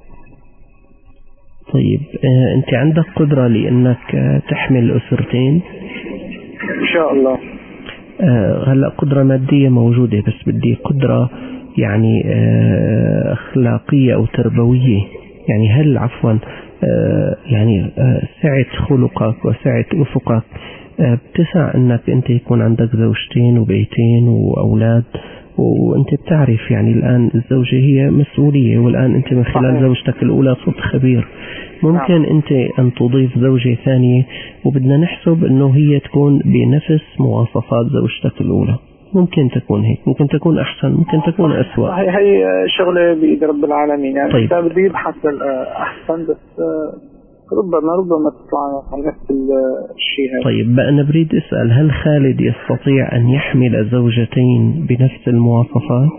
طيب أنت عندك قدرة لأنك تحمل أسرتين؟ إن شاء الله. هلا قدرة مادية موجودة، بس بدي قدرة يعني أخلاقية أو تربوية. يعني هل عفوا يعني سعة خلقك وسعة أفقك بتسع أنك أنت يكون عندك زوجتين وبيتين وأولاد، وأنت بتعرف يعني الآن الزوجة هي مسؤولية، والآن أنت من خلال زوجتك الأولى صرت خبير. ممكن أنت أن تضيف زوجة ثانية، وبدنا نحسب أنه هي تكون بنفس مواصفات زوجتك الأولى. ممكن تكون هيك، ممكن تكون أحسن، ممكن تكون أسوأ. هي شغلة بيد رب العالمين. يعني طيب. بدي يبحث أحسن، بس ربما تطلع على نفس الشيء هذا. طيب بقى أنا بريد أسأل، هل خالد يستطيع أن يحمل زوجتين بنفس المواصفات؟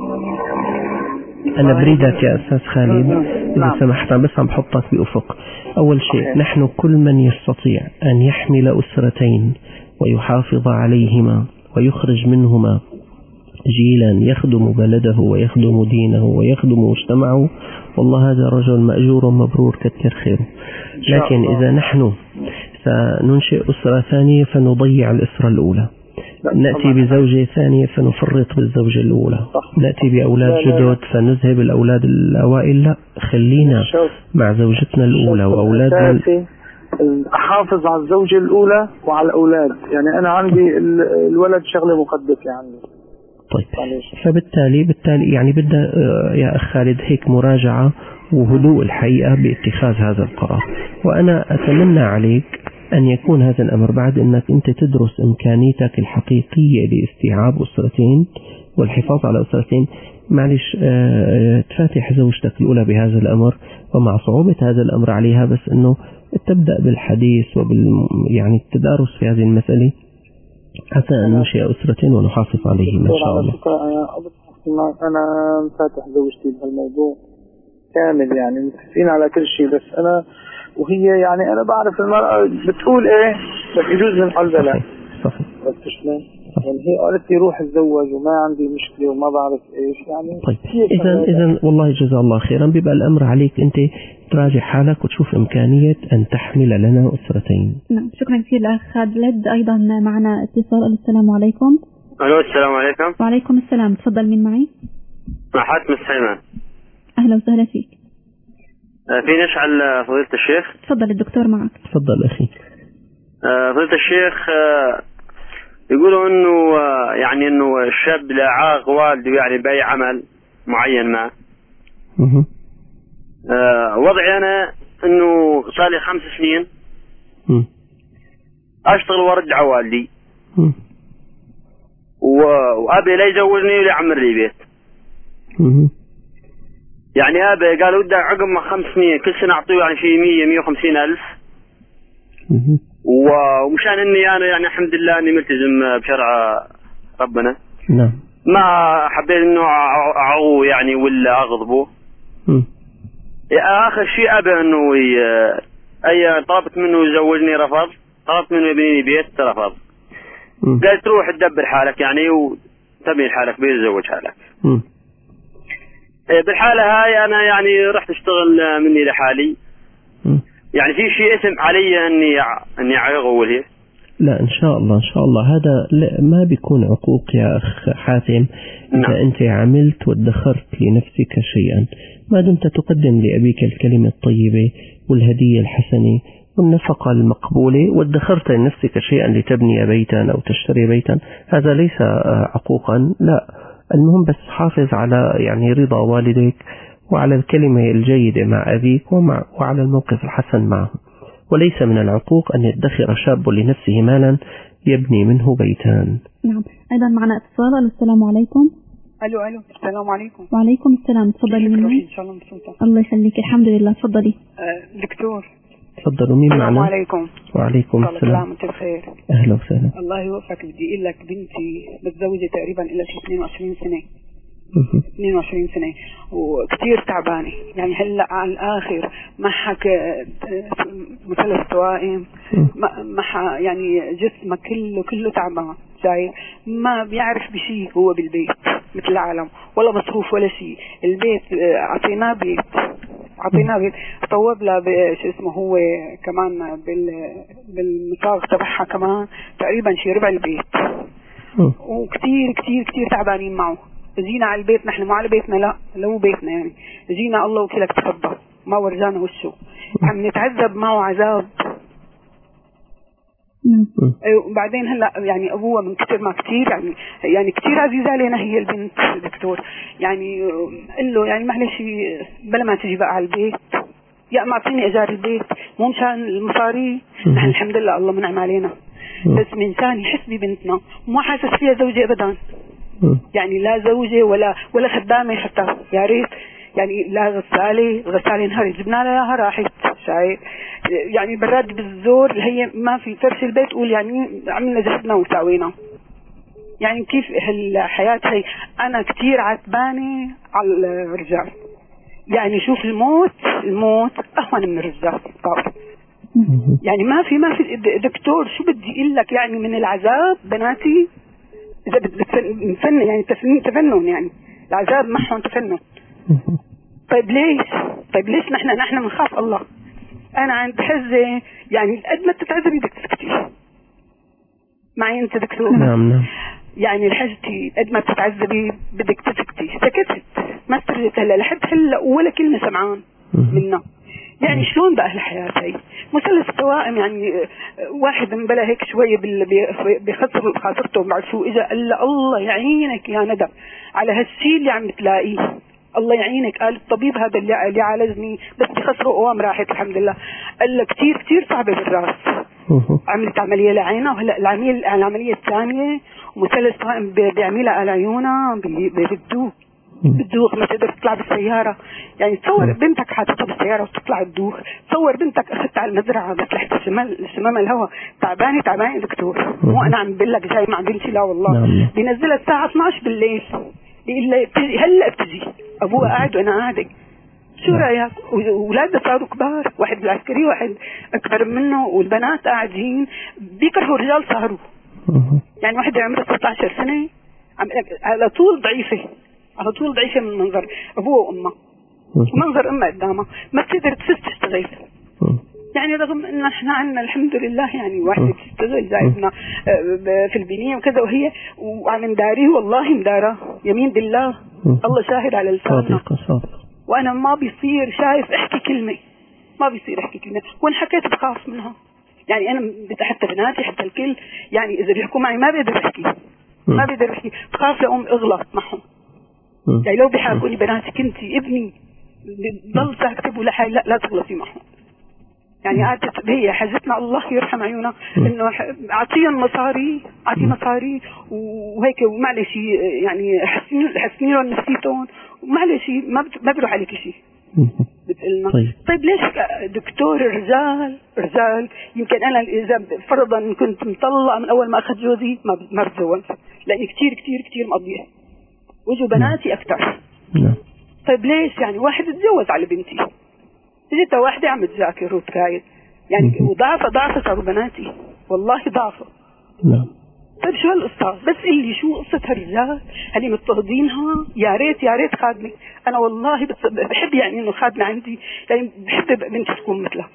أنا بريدك يا أستاذ خالد إذا سمحت، بس عم بحطك بأفق. أول شيء نحن كل من يستطيع أن يحمل أسرتين ويحافظ عليهما ويخرج منهما جيلا يخدم بلده ويخدم دينه ويخدم مجتمعه، والله هذا رجل مأجور مبرور كثير خيره. لكن إذا نحن سننشئ أسرة ثانية فنضيع الأسرة الأولى، نأتي بزوجة ثانية فنفرط بالزوجة الأولى، نأتي بأولاد جدد فنذهب الأولاد الأوائل. لا، خلينا مع زوجتنا الأولى وأولادنا. أحافظ على الزوجة الأولى وعلى الأولاد. يعني أنا عندي الولد شغلة مقدسة عندي. طيب فبالتالي يعني بدأ يا أخ خالد هيك مراجعة وهدوء الحقيقة باتخاذ هذا القرار. وأنا أتمنى عليك أن يكون هذا الأمر بعد أنك أنت تدرس إمكانيتك الحقيقية لاستيعاب أسرتين والحفاظ على أسرتين. معلش تفاتح زوجتك الأولى بهذا الأمر، ومع صعوبة هذا الأمر عليها، بس أنه تبدأ بالحديث يعني التدارس في هذه المسألة حتى أن ننشئ أسرتين ونحافظ عليهم إن شاء الله. أنا فاتح زوجتي بهالموضوع كامل، يعني متفقين على كل شيء، بس أنا وهي يعني أنا بعرف المرأة بتقول إيه بس يجوز من قلبها لا. صحيح. بس شلون؟ يعني هي قالت لي روح اتزوج وما عندي مشكلة وما بعرف إيش يعني. طيب إذا والله جزا الله خيرا، بيبقى الأمر عليك أنت تراجع حالك وتشوف إمكانية أن تحمل لنا أسرتين. نعم شكرا كثير لأخ خالد. أيضا معنا اتصال. السلام عليكم. ألو السلام عليكم. وعليكم السلام. تفضل. مين معي؟ مع حاتم السلمان. أهلا وسهلا فيك. في نشعل فضيلة الشيخ. تفضل الدكتور معك. تفضل أخي. فضيلة الشيخ يقولوا انه يعني انه الشاب لا عاق والده يعني باي عمل معين ما. وضعي انا انه صار لي 5 سنين اشتغل وارجع والدي، وابي لا يزوجني ولا يعمر لي بيت. يعني ابي قال ودي عقب ما 5 سنين كل سنه اعطيه يعني شيء 100-150 الف، ومشان اني انا يعني الحمد لله اني ملتزم بشرع ربنا. نعم. ما حبيت انه اعو يعني ولا اغضبه. اخر شيء ابى انه طلبت منه يزوجني رفض، طلبت منه يبني لي بيت رفض. قال تروح تدبر حالك يعني وتبني حالك بيتزوج حالك. بالحالة هاي أنا يعني رحت أشتغل مني لحالي. يعني في شيء اسم علي أني أعيغه هي؟ لا إن شاء الله إن شاء الله هذا ما بيكون عقوق يا أخ حاتم. إذا أنت عملت وادخرت لنفسك شيئا، ما دمت تقدم لأبيك الكلمة الطيبة والهدية الحسنة والنفقة المقبولة وادخرت لنفسك شيئا لتبني بيتا أو تشتري بيتا، هذا ليس عقوقا، لا. المهم بس حافظ على يعني رضا والديك وعلى الكلمة الجيدة مع أبيك وعلى الموقف الحسن معه. وليس من العقوق أن يدخر شاب لنفسه مالا يبني منه بيتان. نعم. أيضا معنا اتصال. السلام عليكم. ألو السلام عليكم. وعليكم السلام. تفضلي مني. إن شاء الله مبسوطة. الله يخليك. الحمد لله. تفضلي. دكتور. تفضلوا. مين معنا؟ السلام عليكم. وعليكم السلام. وانت بخير. أهلا وسهلا. الله يوفقك. بدي أقول لك بنتي متزوجة تقريبا إلى 22 سنة. 22 سنة وكتير تعبانة يعني هلا على الآخر معك مثلث توائم، يعني جسمه كله تعبان، شايف ما بيعرف بشيء هو بالبيت مثل العالم، ولا مصروف ولا شيء. البيت عطيناه بيت طوب له شو اسمه هو كمان بالمصاغ تبعها كمان تقريبا شي ربع البيت. وكتير كتير كتير تعبانين معه. جينا على البيت نحن، مو على بيتنا، لا لو بيتنا يعني جينا الله وكلك تفضل ما ورجانا وشه، عم نتعذب معه عذاب. وبعدين هلا يعني ابوها من كتير ما كتير يعني كتير عزيزه علينا هي البنت دكتور، يعني قل له يعني معلش بلا ما تجي بقى على البيت، يا ما اعطيني ايجار البيت مو مشان المصاري، نحن الحمد لله الله منعم علينا، بس من شان يحس ببنتنا مو حاسس فيها زوجي ابدا، يعني لا زوجة ولا خدامة حتى، يا ريت يعني لا غسالة نهار جبنا لها اياها راحت، شايف يعني براد بالزور هي ما في فرش البيت، قول يعني عملنا جهدنا وساوينا. يعني كيف هالحياة هي؟ انا كتير عتبانة على الرجال، يعني شوف الموت اهون من الرجال طبعا. يعني ما في دكتور شو بدي اقول لك، يعني من العذاب بناتي إذا بتفنن يعني تفنن، يعني العذاب معهم تفنن. طيب ليش نحن بنخاف الله؟ أنا عند حزة يعني قد ما تتعذبي بدك تسكتي معي أنت دكتور. نعم. يعني الحجتي قد ما تتعذبي بدك تسكتي، سكتت ما استرجت هلا لحد هلا ولا كلمة سمعان منا. يعني شلون بقى الحياة هي؟ مثلث توائم، يعني واحد مبلا هيك شوية بخسر خاطرته بعد شو اجا قال له الله يعينك يا ندى على هالشيء اللي عم تلاقيه، الله يعينك. قال الطبيب هذا اللي عالجني بس بخسره قوام راحت الحمد لله. قال له كتير كتير صعبة بالراس. عملت عملية لعينها، وهلا العملية الثانية مثلث توائم بيعملها على عيونها بتدوخ ما تقدر تطلع بالسيارة. يعني تصور بنتك حاططها بالسيارة وتطلع تدوخ، تصور بنتك اخذتها على المزرعة بس لحت الشمام الهواء تعبانة دكتور. مو انا عم بقول لك جاي مع بنتي، لا والله بينزلها الساعة 12 بالليل بيقول لي هلا بتجي، ابوها قاعد وانا قاعدة. شو رأيك؟ واولادها صاروا كبار، واحد بالعسكري واحد اكبر منه، والبنات قاعدين بيكرهوا الرجال صاروا. يعني واحدة عمرها 16 سنة على طول ضعيفة من منظر ابوه وامه، منظر امه قدامها ما بتقدر تشتغل. يعني رغم ان احنا عندنا الحمد لله يعني واحدة تشتغل زايدنا في البنية وكذا، وهي وعم نداريه والله مدارة يمين بالله، الله شاهد على لساننا. وانا ما بيصير شايف احكي كلمة، وان حكيت بخاف منها. يعني انا حتى بناتي حتى الكل يعني اذا بيحكوا معي ما بقدر احكي، بخاف لأم اغلط معهم. يعني لو بيحاكوني بناتي كنتي ابني ضل ساكتب ولا حاجة، لا تغلطي معهم. يعني قعدت هي حاجتنا الله يرحم عيونها انه اعطيهم مصاري وهيك، ومعلش يعني حسني لهم نفسيتهم، ومعلش ما بروح عليك شيء. بتقلنا طيب ليش دكتور رجال يمكن انا اذا فرضا كنت مطلقه من اول ما اخذ جوزي ما بتزوج، لاني كتير مقضيه، وجوا بناتي اكثر. طيب ليش يعني واحد اتجوز على بنتي، اجتها واحده عم تذاكر وتكايد، يعني وضعفة صاروا بناتي والله ضعفة. طيب شو هالقصة؟ بس اللي شو قصة هالرجال اللي مضطهدينها؟ يا ريت خادمة. أنا والله بحب يعني إنه خادمة عندي، يعني بحب بنتي تكون مثلها.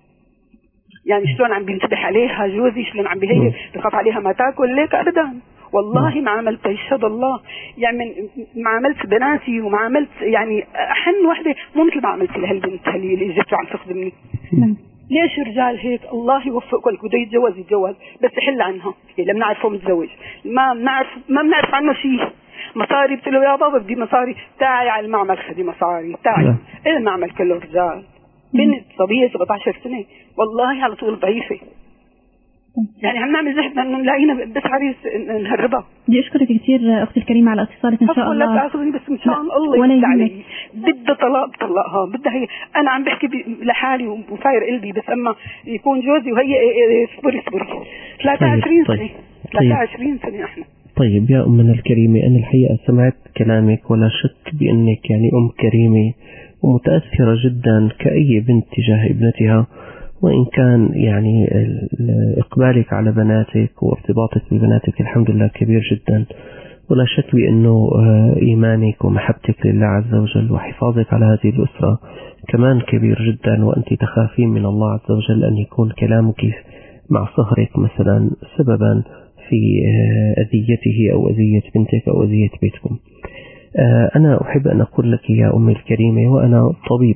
يعني شلون عم بينتبه عليها جوزي، شلون عم بهي بخاف عليها ما تاكل ليك أبدا. والله ما عملت، يشهد الله، يعني ما عملت بناتي وما عملت يعني أحن وحدة مو مثل ما عملت لهالبنت اللي جت عم تخدمني. ليش الرجال هيك؟ الله يوفقكم، بده يتجوز بس يحل عنها. يعني لما نعرفه متزوج ما بنعرف عنه شيء. مصاري، قلت له يا بابا بدي مصاري، تعي على المعمل خدي مصاري، تعي المعمل كله رجال. بنت صبية 17 سنة والله على طول ضعيفة. يعني عم نعمل زحمة انه نلاقينا بس عريس نهربها. بدي اشكرك كثير اختي الكريمة على اتصالك ان شاء الله. لا تاخذني بس مشان الله يرضى علي. بدها طلقها، بدها هي. انا عم بحكي لحالي وفاير قلبي، بس اما يكون جوزي وهي اصبري 23 سنة 23 سنة احنا. طيب يا أمنا الكريمة، أنا الحقيقة سمعت كلامك ولا شك بأنك يعني أم كريمة ومتأثرة جدا كأي بنت تجاه ابنتها، وإن كان يعني إقبالك على بناتك وارتباطك ببناتك الحمد لله كبير جدا، ولا شك بأنه إيمانك ومحبتك لله عز وجل وحفاظك على هذه الأسرة كمان كبير جدا، وأنت تخافين من الله عز وجل أن يكون كلامك مع صهرك مثلا سببا في أذيته أو أذية بنتك أو أذية بيتكم. أنا أحب أن أقول لك يا أمي الكريمة وأنا طبيب،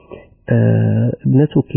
ابنتك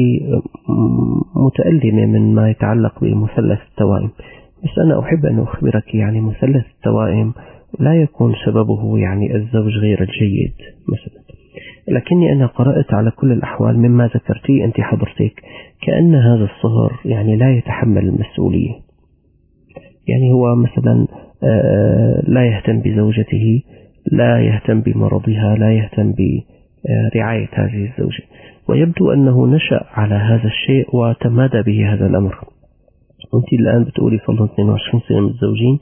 متألمة من ما يتعلق بمثلث التوائم، بس أنا أحب أن أخبرك يعني مثلث التوائم لا يكون سببه يعني الزوج غير الجيد مثلا، لكني أنا قرأت على كل الأحوال مما ذكرتي أنت حضرتك كأن هذا الصهر يعني لا يتحمل المسؤولية. يعني هو مثلا لا يهتم بزوجته، لا يهتم بمرضها، لا يهتم برعاية هذه الزوجة، ويبدو أنه نشأ على هذا الشيء وتمادى به هذا الأمر. أنت الآن بتقولي صار له 22 سنة متزوجين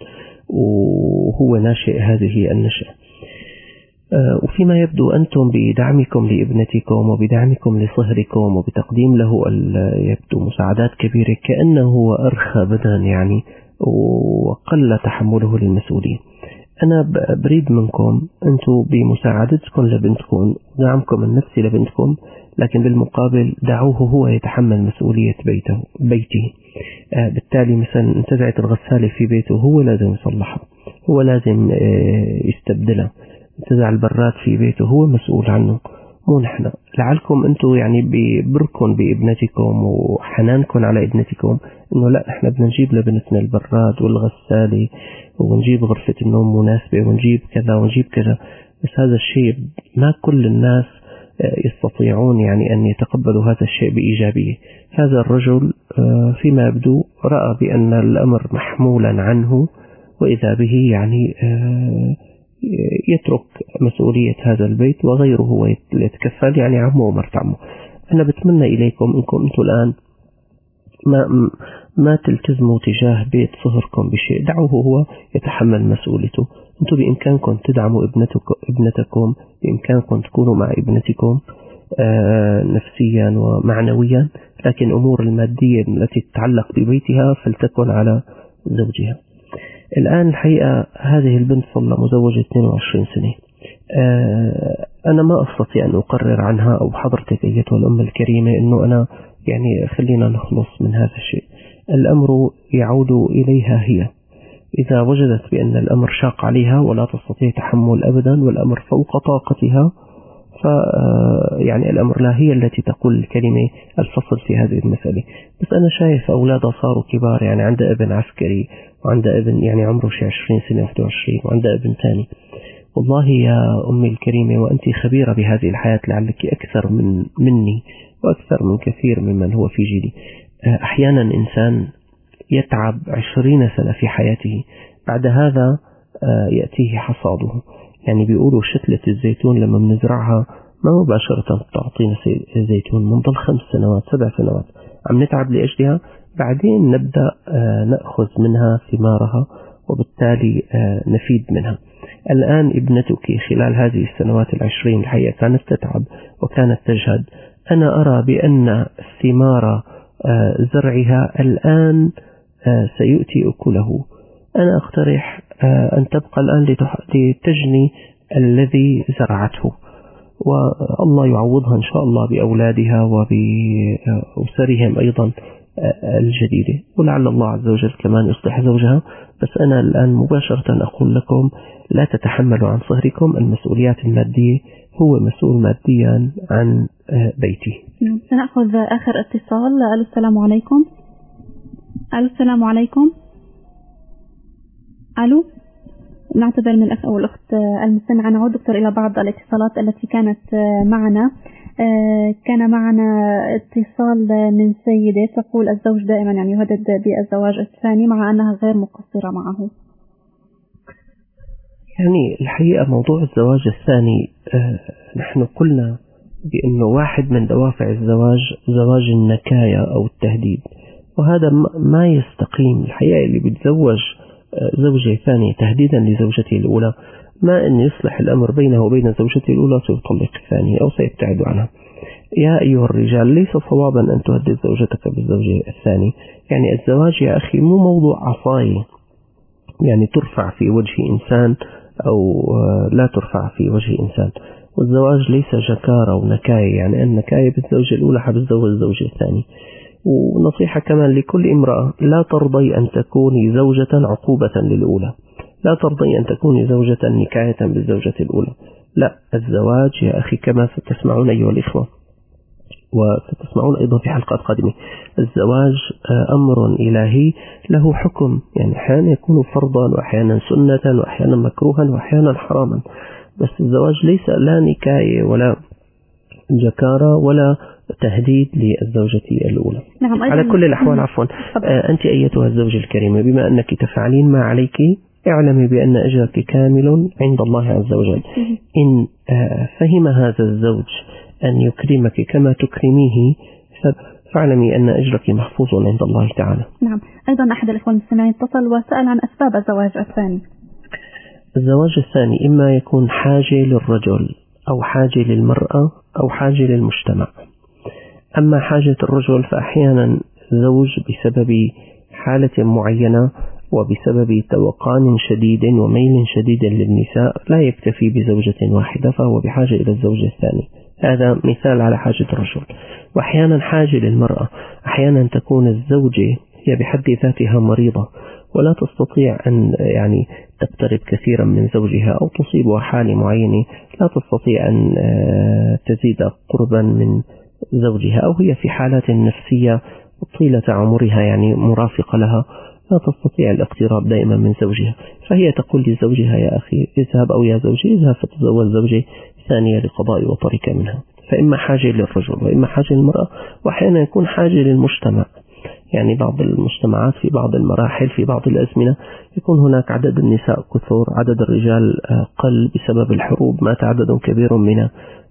وهو ناشئ هذه النشأة، وفيما يبدو أنتم بدعمكم لابنتكم وبدعمكم لصهركم وبتقديم له يبدو مساعدات كبيرة كأنه هو أرخى بدنا يعني وقل تحمله للمسؤولية. أنا بريد منكم أنتم بمساعدتكم لبنتكم ودعمكم النفسي لبنتكم، لكن بالمقابل دعوه هو يتحمل مسؤولية بيته. بالتالي مثلا انتزعت الغسالة في بيته هو لازم يصلحها، هو لازم يستبدلها. انتزع البراد في بيته هو مسؤول عنه مو نحن. لعلكم أنتم يعني ببركم بابنتكم وحنانكم على ابنتكم إنه لا إحنا بدنا نجيب لبنتنا البراد والغسالة ونجيب غرفة النوم مناسبة ونجيب كذا ونجيب كذا، بس هذا الشيء ما كل الناس يستطيعون يعني أن يتقبلوا هذا الشيء بإيجابية. هذا الرجل فيما يبدو رأى بأن الأمر محمولا عنه، وإذا به يعني يترك مسؤولية هذا البيت وغيره هو يتكفل، يعني عمه ومرت عمه. أنا بتمنى إليكم إنكم أنتم الآن ما تلتزموا تجاه بيت صهركم بشيء، دعوه هو يتحمل مسؤوليته. أنتم بإمكانكم تدعموا ابنتكم، بإمكانكم تكونوا مع ابنتكم نفسيا ومعنويا، لكن أمور المادية التي تتعلق ببيتها فلتكن على زوجها. الآن الحقيقة هذه البنت صلى مزوجة 22 سنة. أنا ما أستطيع أن أقرر عنها أو حضرتك أيتها الأم الكريمة أنه أنا يعني خلينا نخلص من هذا الشيء. الأمر يعود إليها هي، إذا وجدت بأن الأمر شاق عليها ولا تستطيع تحمل أبدا والأمر فوق طاقتها، يعني الأمر لا هي التي تقول الكلمة الفصل في هذه المسألة. بس أنا شايف أولادها صاروا كبار، يعني عندها ابن عسكري وعندها ابن يعني عمره شي 20 سنة 21 وعندها ابن ثاني. والله يا أمي الكريمة وأنت خبيرة بهذه الحياة لعلك أكثر مني وأكثر من كثير ممن هو في جيلي. أحيانا إنسان يتعب 20 سنة في حياته، بعد هذا يأتيه حصاده. يعني بيقولوا شتلة الزيتون لما بنزرعها ما مباشرة تعطينا زيتون، منظل 5 سنوات 7 سنوات عم نتعب لأجلها، بعدين نبدأ نأخذ منها ثمارها وبالتالي نفيد منها. الآن ابنتك خلال هذه السنوات 20 الحقيقة كانت تتعب وكانت تجهد. أنا أرى بأن ثمار زرعها الآن سيؤتي أكله. أنا أقترح أن تبقى الآن لتجني الذي زرعته، والله يعوضها إن شاء الله بأولادها وبأسرهم أيضا الجديدة، ولعل الله عز وجل كمان يصلح زوجها. بس أنا الآن مباشرة أقول لكم لا تتحملوا عن صهركم المسؤوليات المادية، هو مسؤول ماديا عن بيته. سنأخذ آخر اتصال. ألو السلام عليكم. ألو السلام عليكم. ألو، نعتذر من الأخ أو الأخت المستمع. نعود دكتور إلى بعض الاتصالات التي كانت معنا. كان معنا اتصال من سيدة تقول الزوج دائما يعني يهدد بالزواج الثاني مع أنها غير مقصرة معه. يعني الحقيقة موضوع الزواج الثاني نحن قلنا بأنه واحد من دوافع الزواج زواج النكاية أو التهديد، وهذا ما يستقيم. الحقيقة اللي بيتزوج زوجة ثانية تهديدا لزوجته الأولى ما أن يصلح الأمر بينه وبين زوجته الأولى سيطلق الثانية أو سيبتعد عنها. يا أيها الرجال ليس صوابا أن تهدد زوجتك بالزوج الثاني. يعني الزواج يا أخي مو موضوع عصاية يعني ترفع في وجه إنسان أو لا ترفع في وجه إنسان، والزواج ليس جكارة ونكاية، يعني النكاية بالزوجة الأولى حبتزوج الزوج الثاني. ونصيحة كمان لكل امرأة، لا ترضي أن تكوني زوجة عقوبة للأولى، لا ترضي أن تكوني زوجة نكاية بالزوجة الأولى. لا، الزواج يا أخي كما ستسمعون أيها الإخوة وستسمعون أيضا في حلقات قادمة، الزواج أمر إلهي له حكم، يعني أحيانا يكون فرضا وأحيانا سنة وأحيانا مكروها وأحيانا حراما. بس الزواج ليس لا نكاية ولا جكارة ولا تهديد للزوجة الأولى. نعم. على كل الأحوال عفوا أنت أيتها الزوجة الكريمة بما أنك تفعلين ما عليك اعلمي بأن أجرك كامل عند الله عز وجل. إن فهم هذا الزوج أن يكرمك كما تكرميه فاعلمي أن أجرك محفوظ عند الله تعالى. نعم. أيضا أحد الإخوان المستمعين اتصل وسأل عن أسباب الزواج الثاني. الزواج الثاني إما يكون حاجة للرجل أو حاجة للمرأة أو حاجة للمجتمع. أما حاجة الرجل فأحيانا زوج بسبب حالة معينة وبسبب توقان شديد وميل شديد للنساء لا يكتفي بزوجة واحدة فهو بحاجة إلى الزوج الثاني. هذا مثال على حاجة الرجل. وأحيانا حاجة للمرأة، أحيانا تكون الزوجة هي بحد ذاتها مريضة ولا تستطيع أن يعني تقترب كثيرا من زوجها أو تصيبها حالة معينة لا تستطيع أن تزيد قربا من زوجها، أو هي في حالات نفسية طيلة عمرها يعني مرافقة لها لا تستطيع الاقتراب دائما من زوجها، فهي تقول لزوجها يا أخي اذهب أو يا زوجي اذهب فتزوج زوجة ثانية لقضاء وطرك منها. فإما حاجة للرجل وإما حاجة للمرأة، وأحيانا يكون حاجة للمجتمع. يعني بعض المجتمعات في بعض المراحل في بعض الأزمنة يكون هناك عدد النساء كثر، عدد الرجال قل بسبب الحروب، مات عدد كبير من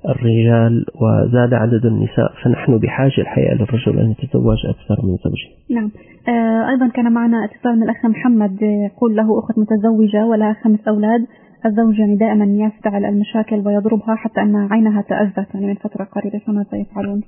الرجال وزاد عدد النساء، فنحن بحاجة الحقيقة للرجل أن يتزوج أكثر من زوجه. نعم. أيضا كان معنا اتصال من الأخ محمد يقول له أخت متزوجة ولها 5 أولاد، الزوج يعني دائما يفتعل المشاكل ويضربها حتى أن عينها تأذت يعني من فترة قريبة، فما سيفعلون؟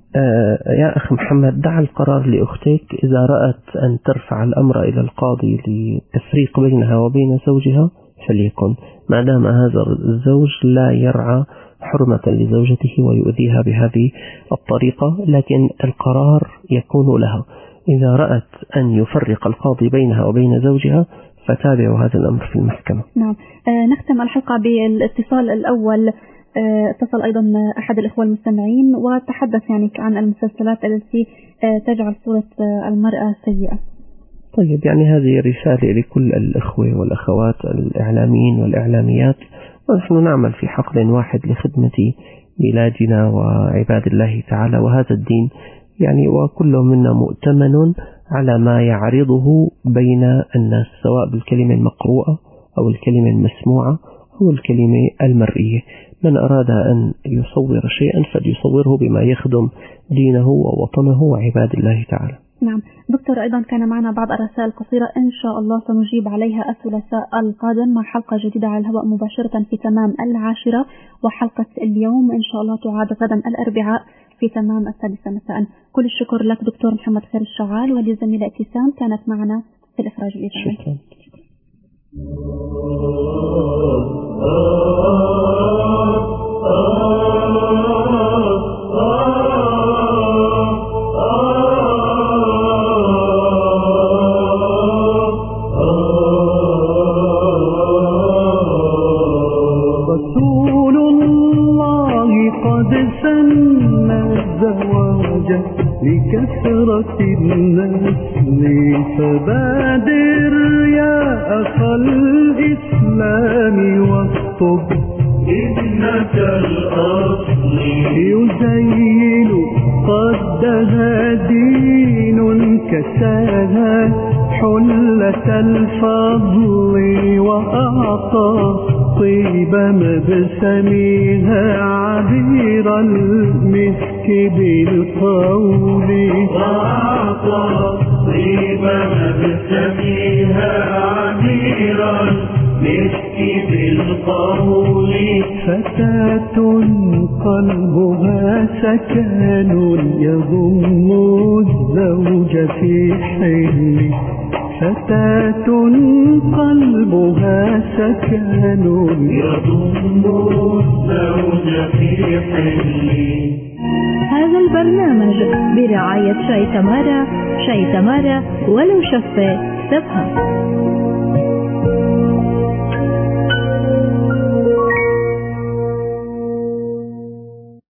يا أخ محمد دع القرار لأختك، إذا رأت أن ترفع الأمر إلى القاضي لتفريق بينها وبين زوجها فليكن، ما دام هذا الزوج لا يرعى حرمة لزوجته ويؤذيها بهذه الطريقة، لكن القرار يكون لها. إذا رأت أن يفرق القاضي بينها وبين زوجها فتابعوا هذا الأمر في المحكمة. نعم. نختم الحلقة بالاتصال الأول. اتصل أيضا أحد الإخوة المستمعين وتحدث يعني عن المسلسلات التي تجعل صورة المرأة سيئة. طيب، يعني هذه رسالة لكل الإخوة والأخوات الإعلاميين والإعلاميات، ونحن نعمل في حقل واحد لخدمة بلادنا وعباد الله تعالى وهذا الدين، يعني وكل منا مؤتمن على ما يعرضه بين الناس سواء بالكلمة المقروءة أو الكلمة المسموعة أو الكلمة المرئية. من أراد أن يصور شيئا فليصوره بما يخدم دينه ووطنه وعباد الله تعالى. نعم. دكتور أيضا كان معنا بعض الرسائل القصيرة إن شاء الله سنجيب عليها الثلاثاء القادم مع حلقة جديدة على الهواء مباشرة في تمام 10، وحلقة اليوم إن شاء الله تعاد غدا الأربعاء في تمام 6 مساء. كل الشكر لك دكتور محمد خير الشعال، وللزميلة ابتسام كانت معنا في الإخراج الإذاعي. رسول الله قد سن الزواج لكثرة النسل فبادر يا أخا الإسلام واخطب ابنة الأصل يزين قدها دين كساها حلة الفضل وأعطى طيب مبسمها عبير المسك بالقول وأعطى طيب مبسمها عبير المسك بالقول فتاة قلبها سكن يضم الزوج في حل فتاة قلبها سكن يضم الزوج في حل. هذا البرنامج برعاية شاي تمارا، شاي تمارا ولو شفاف تفهم.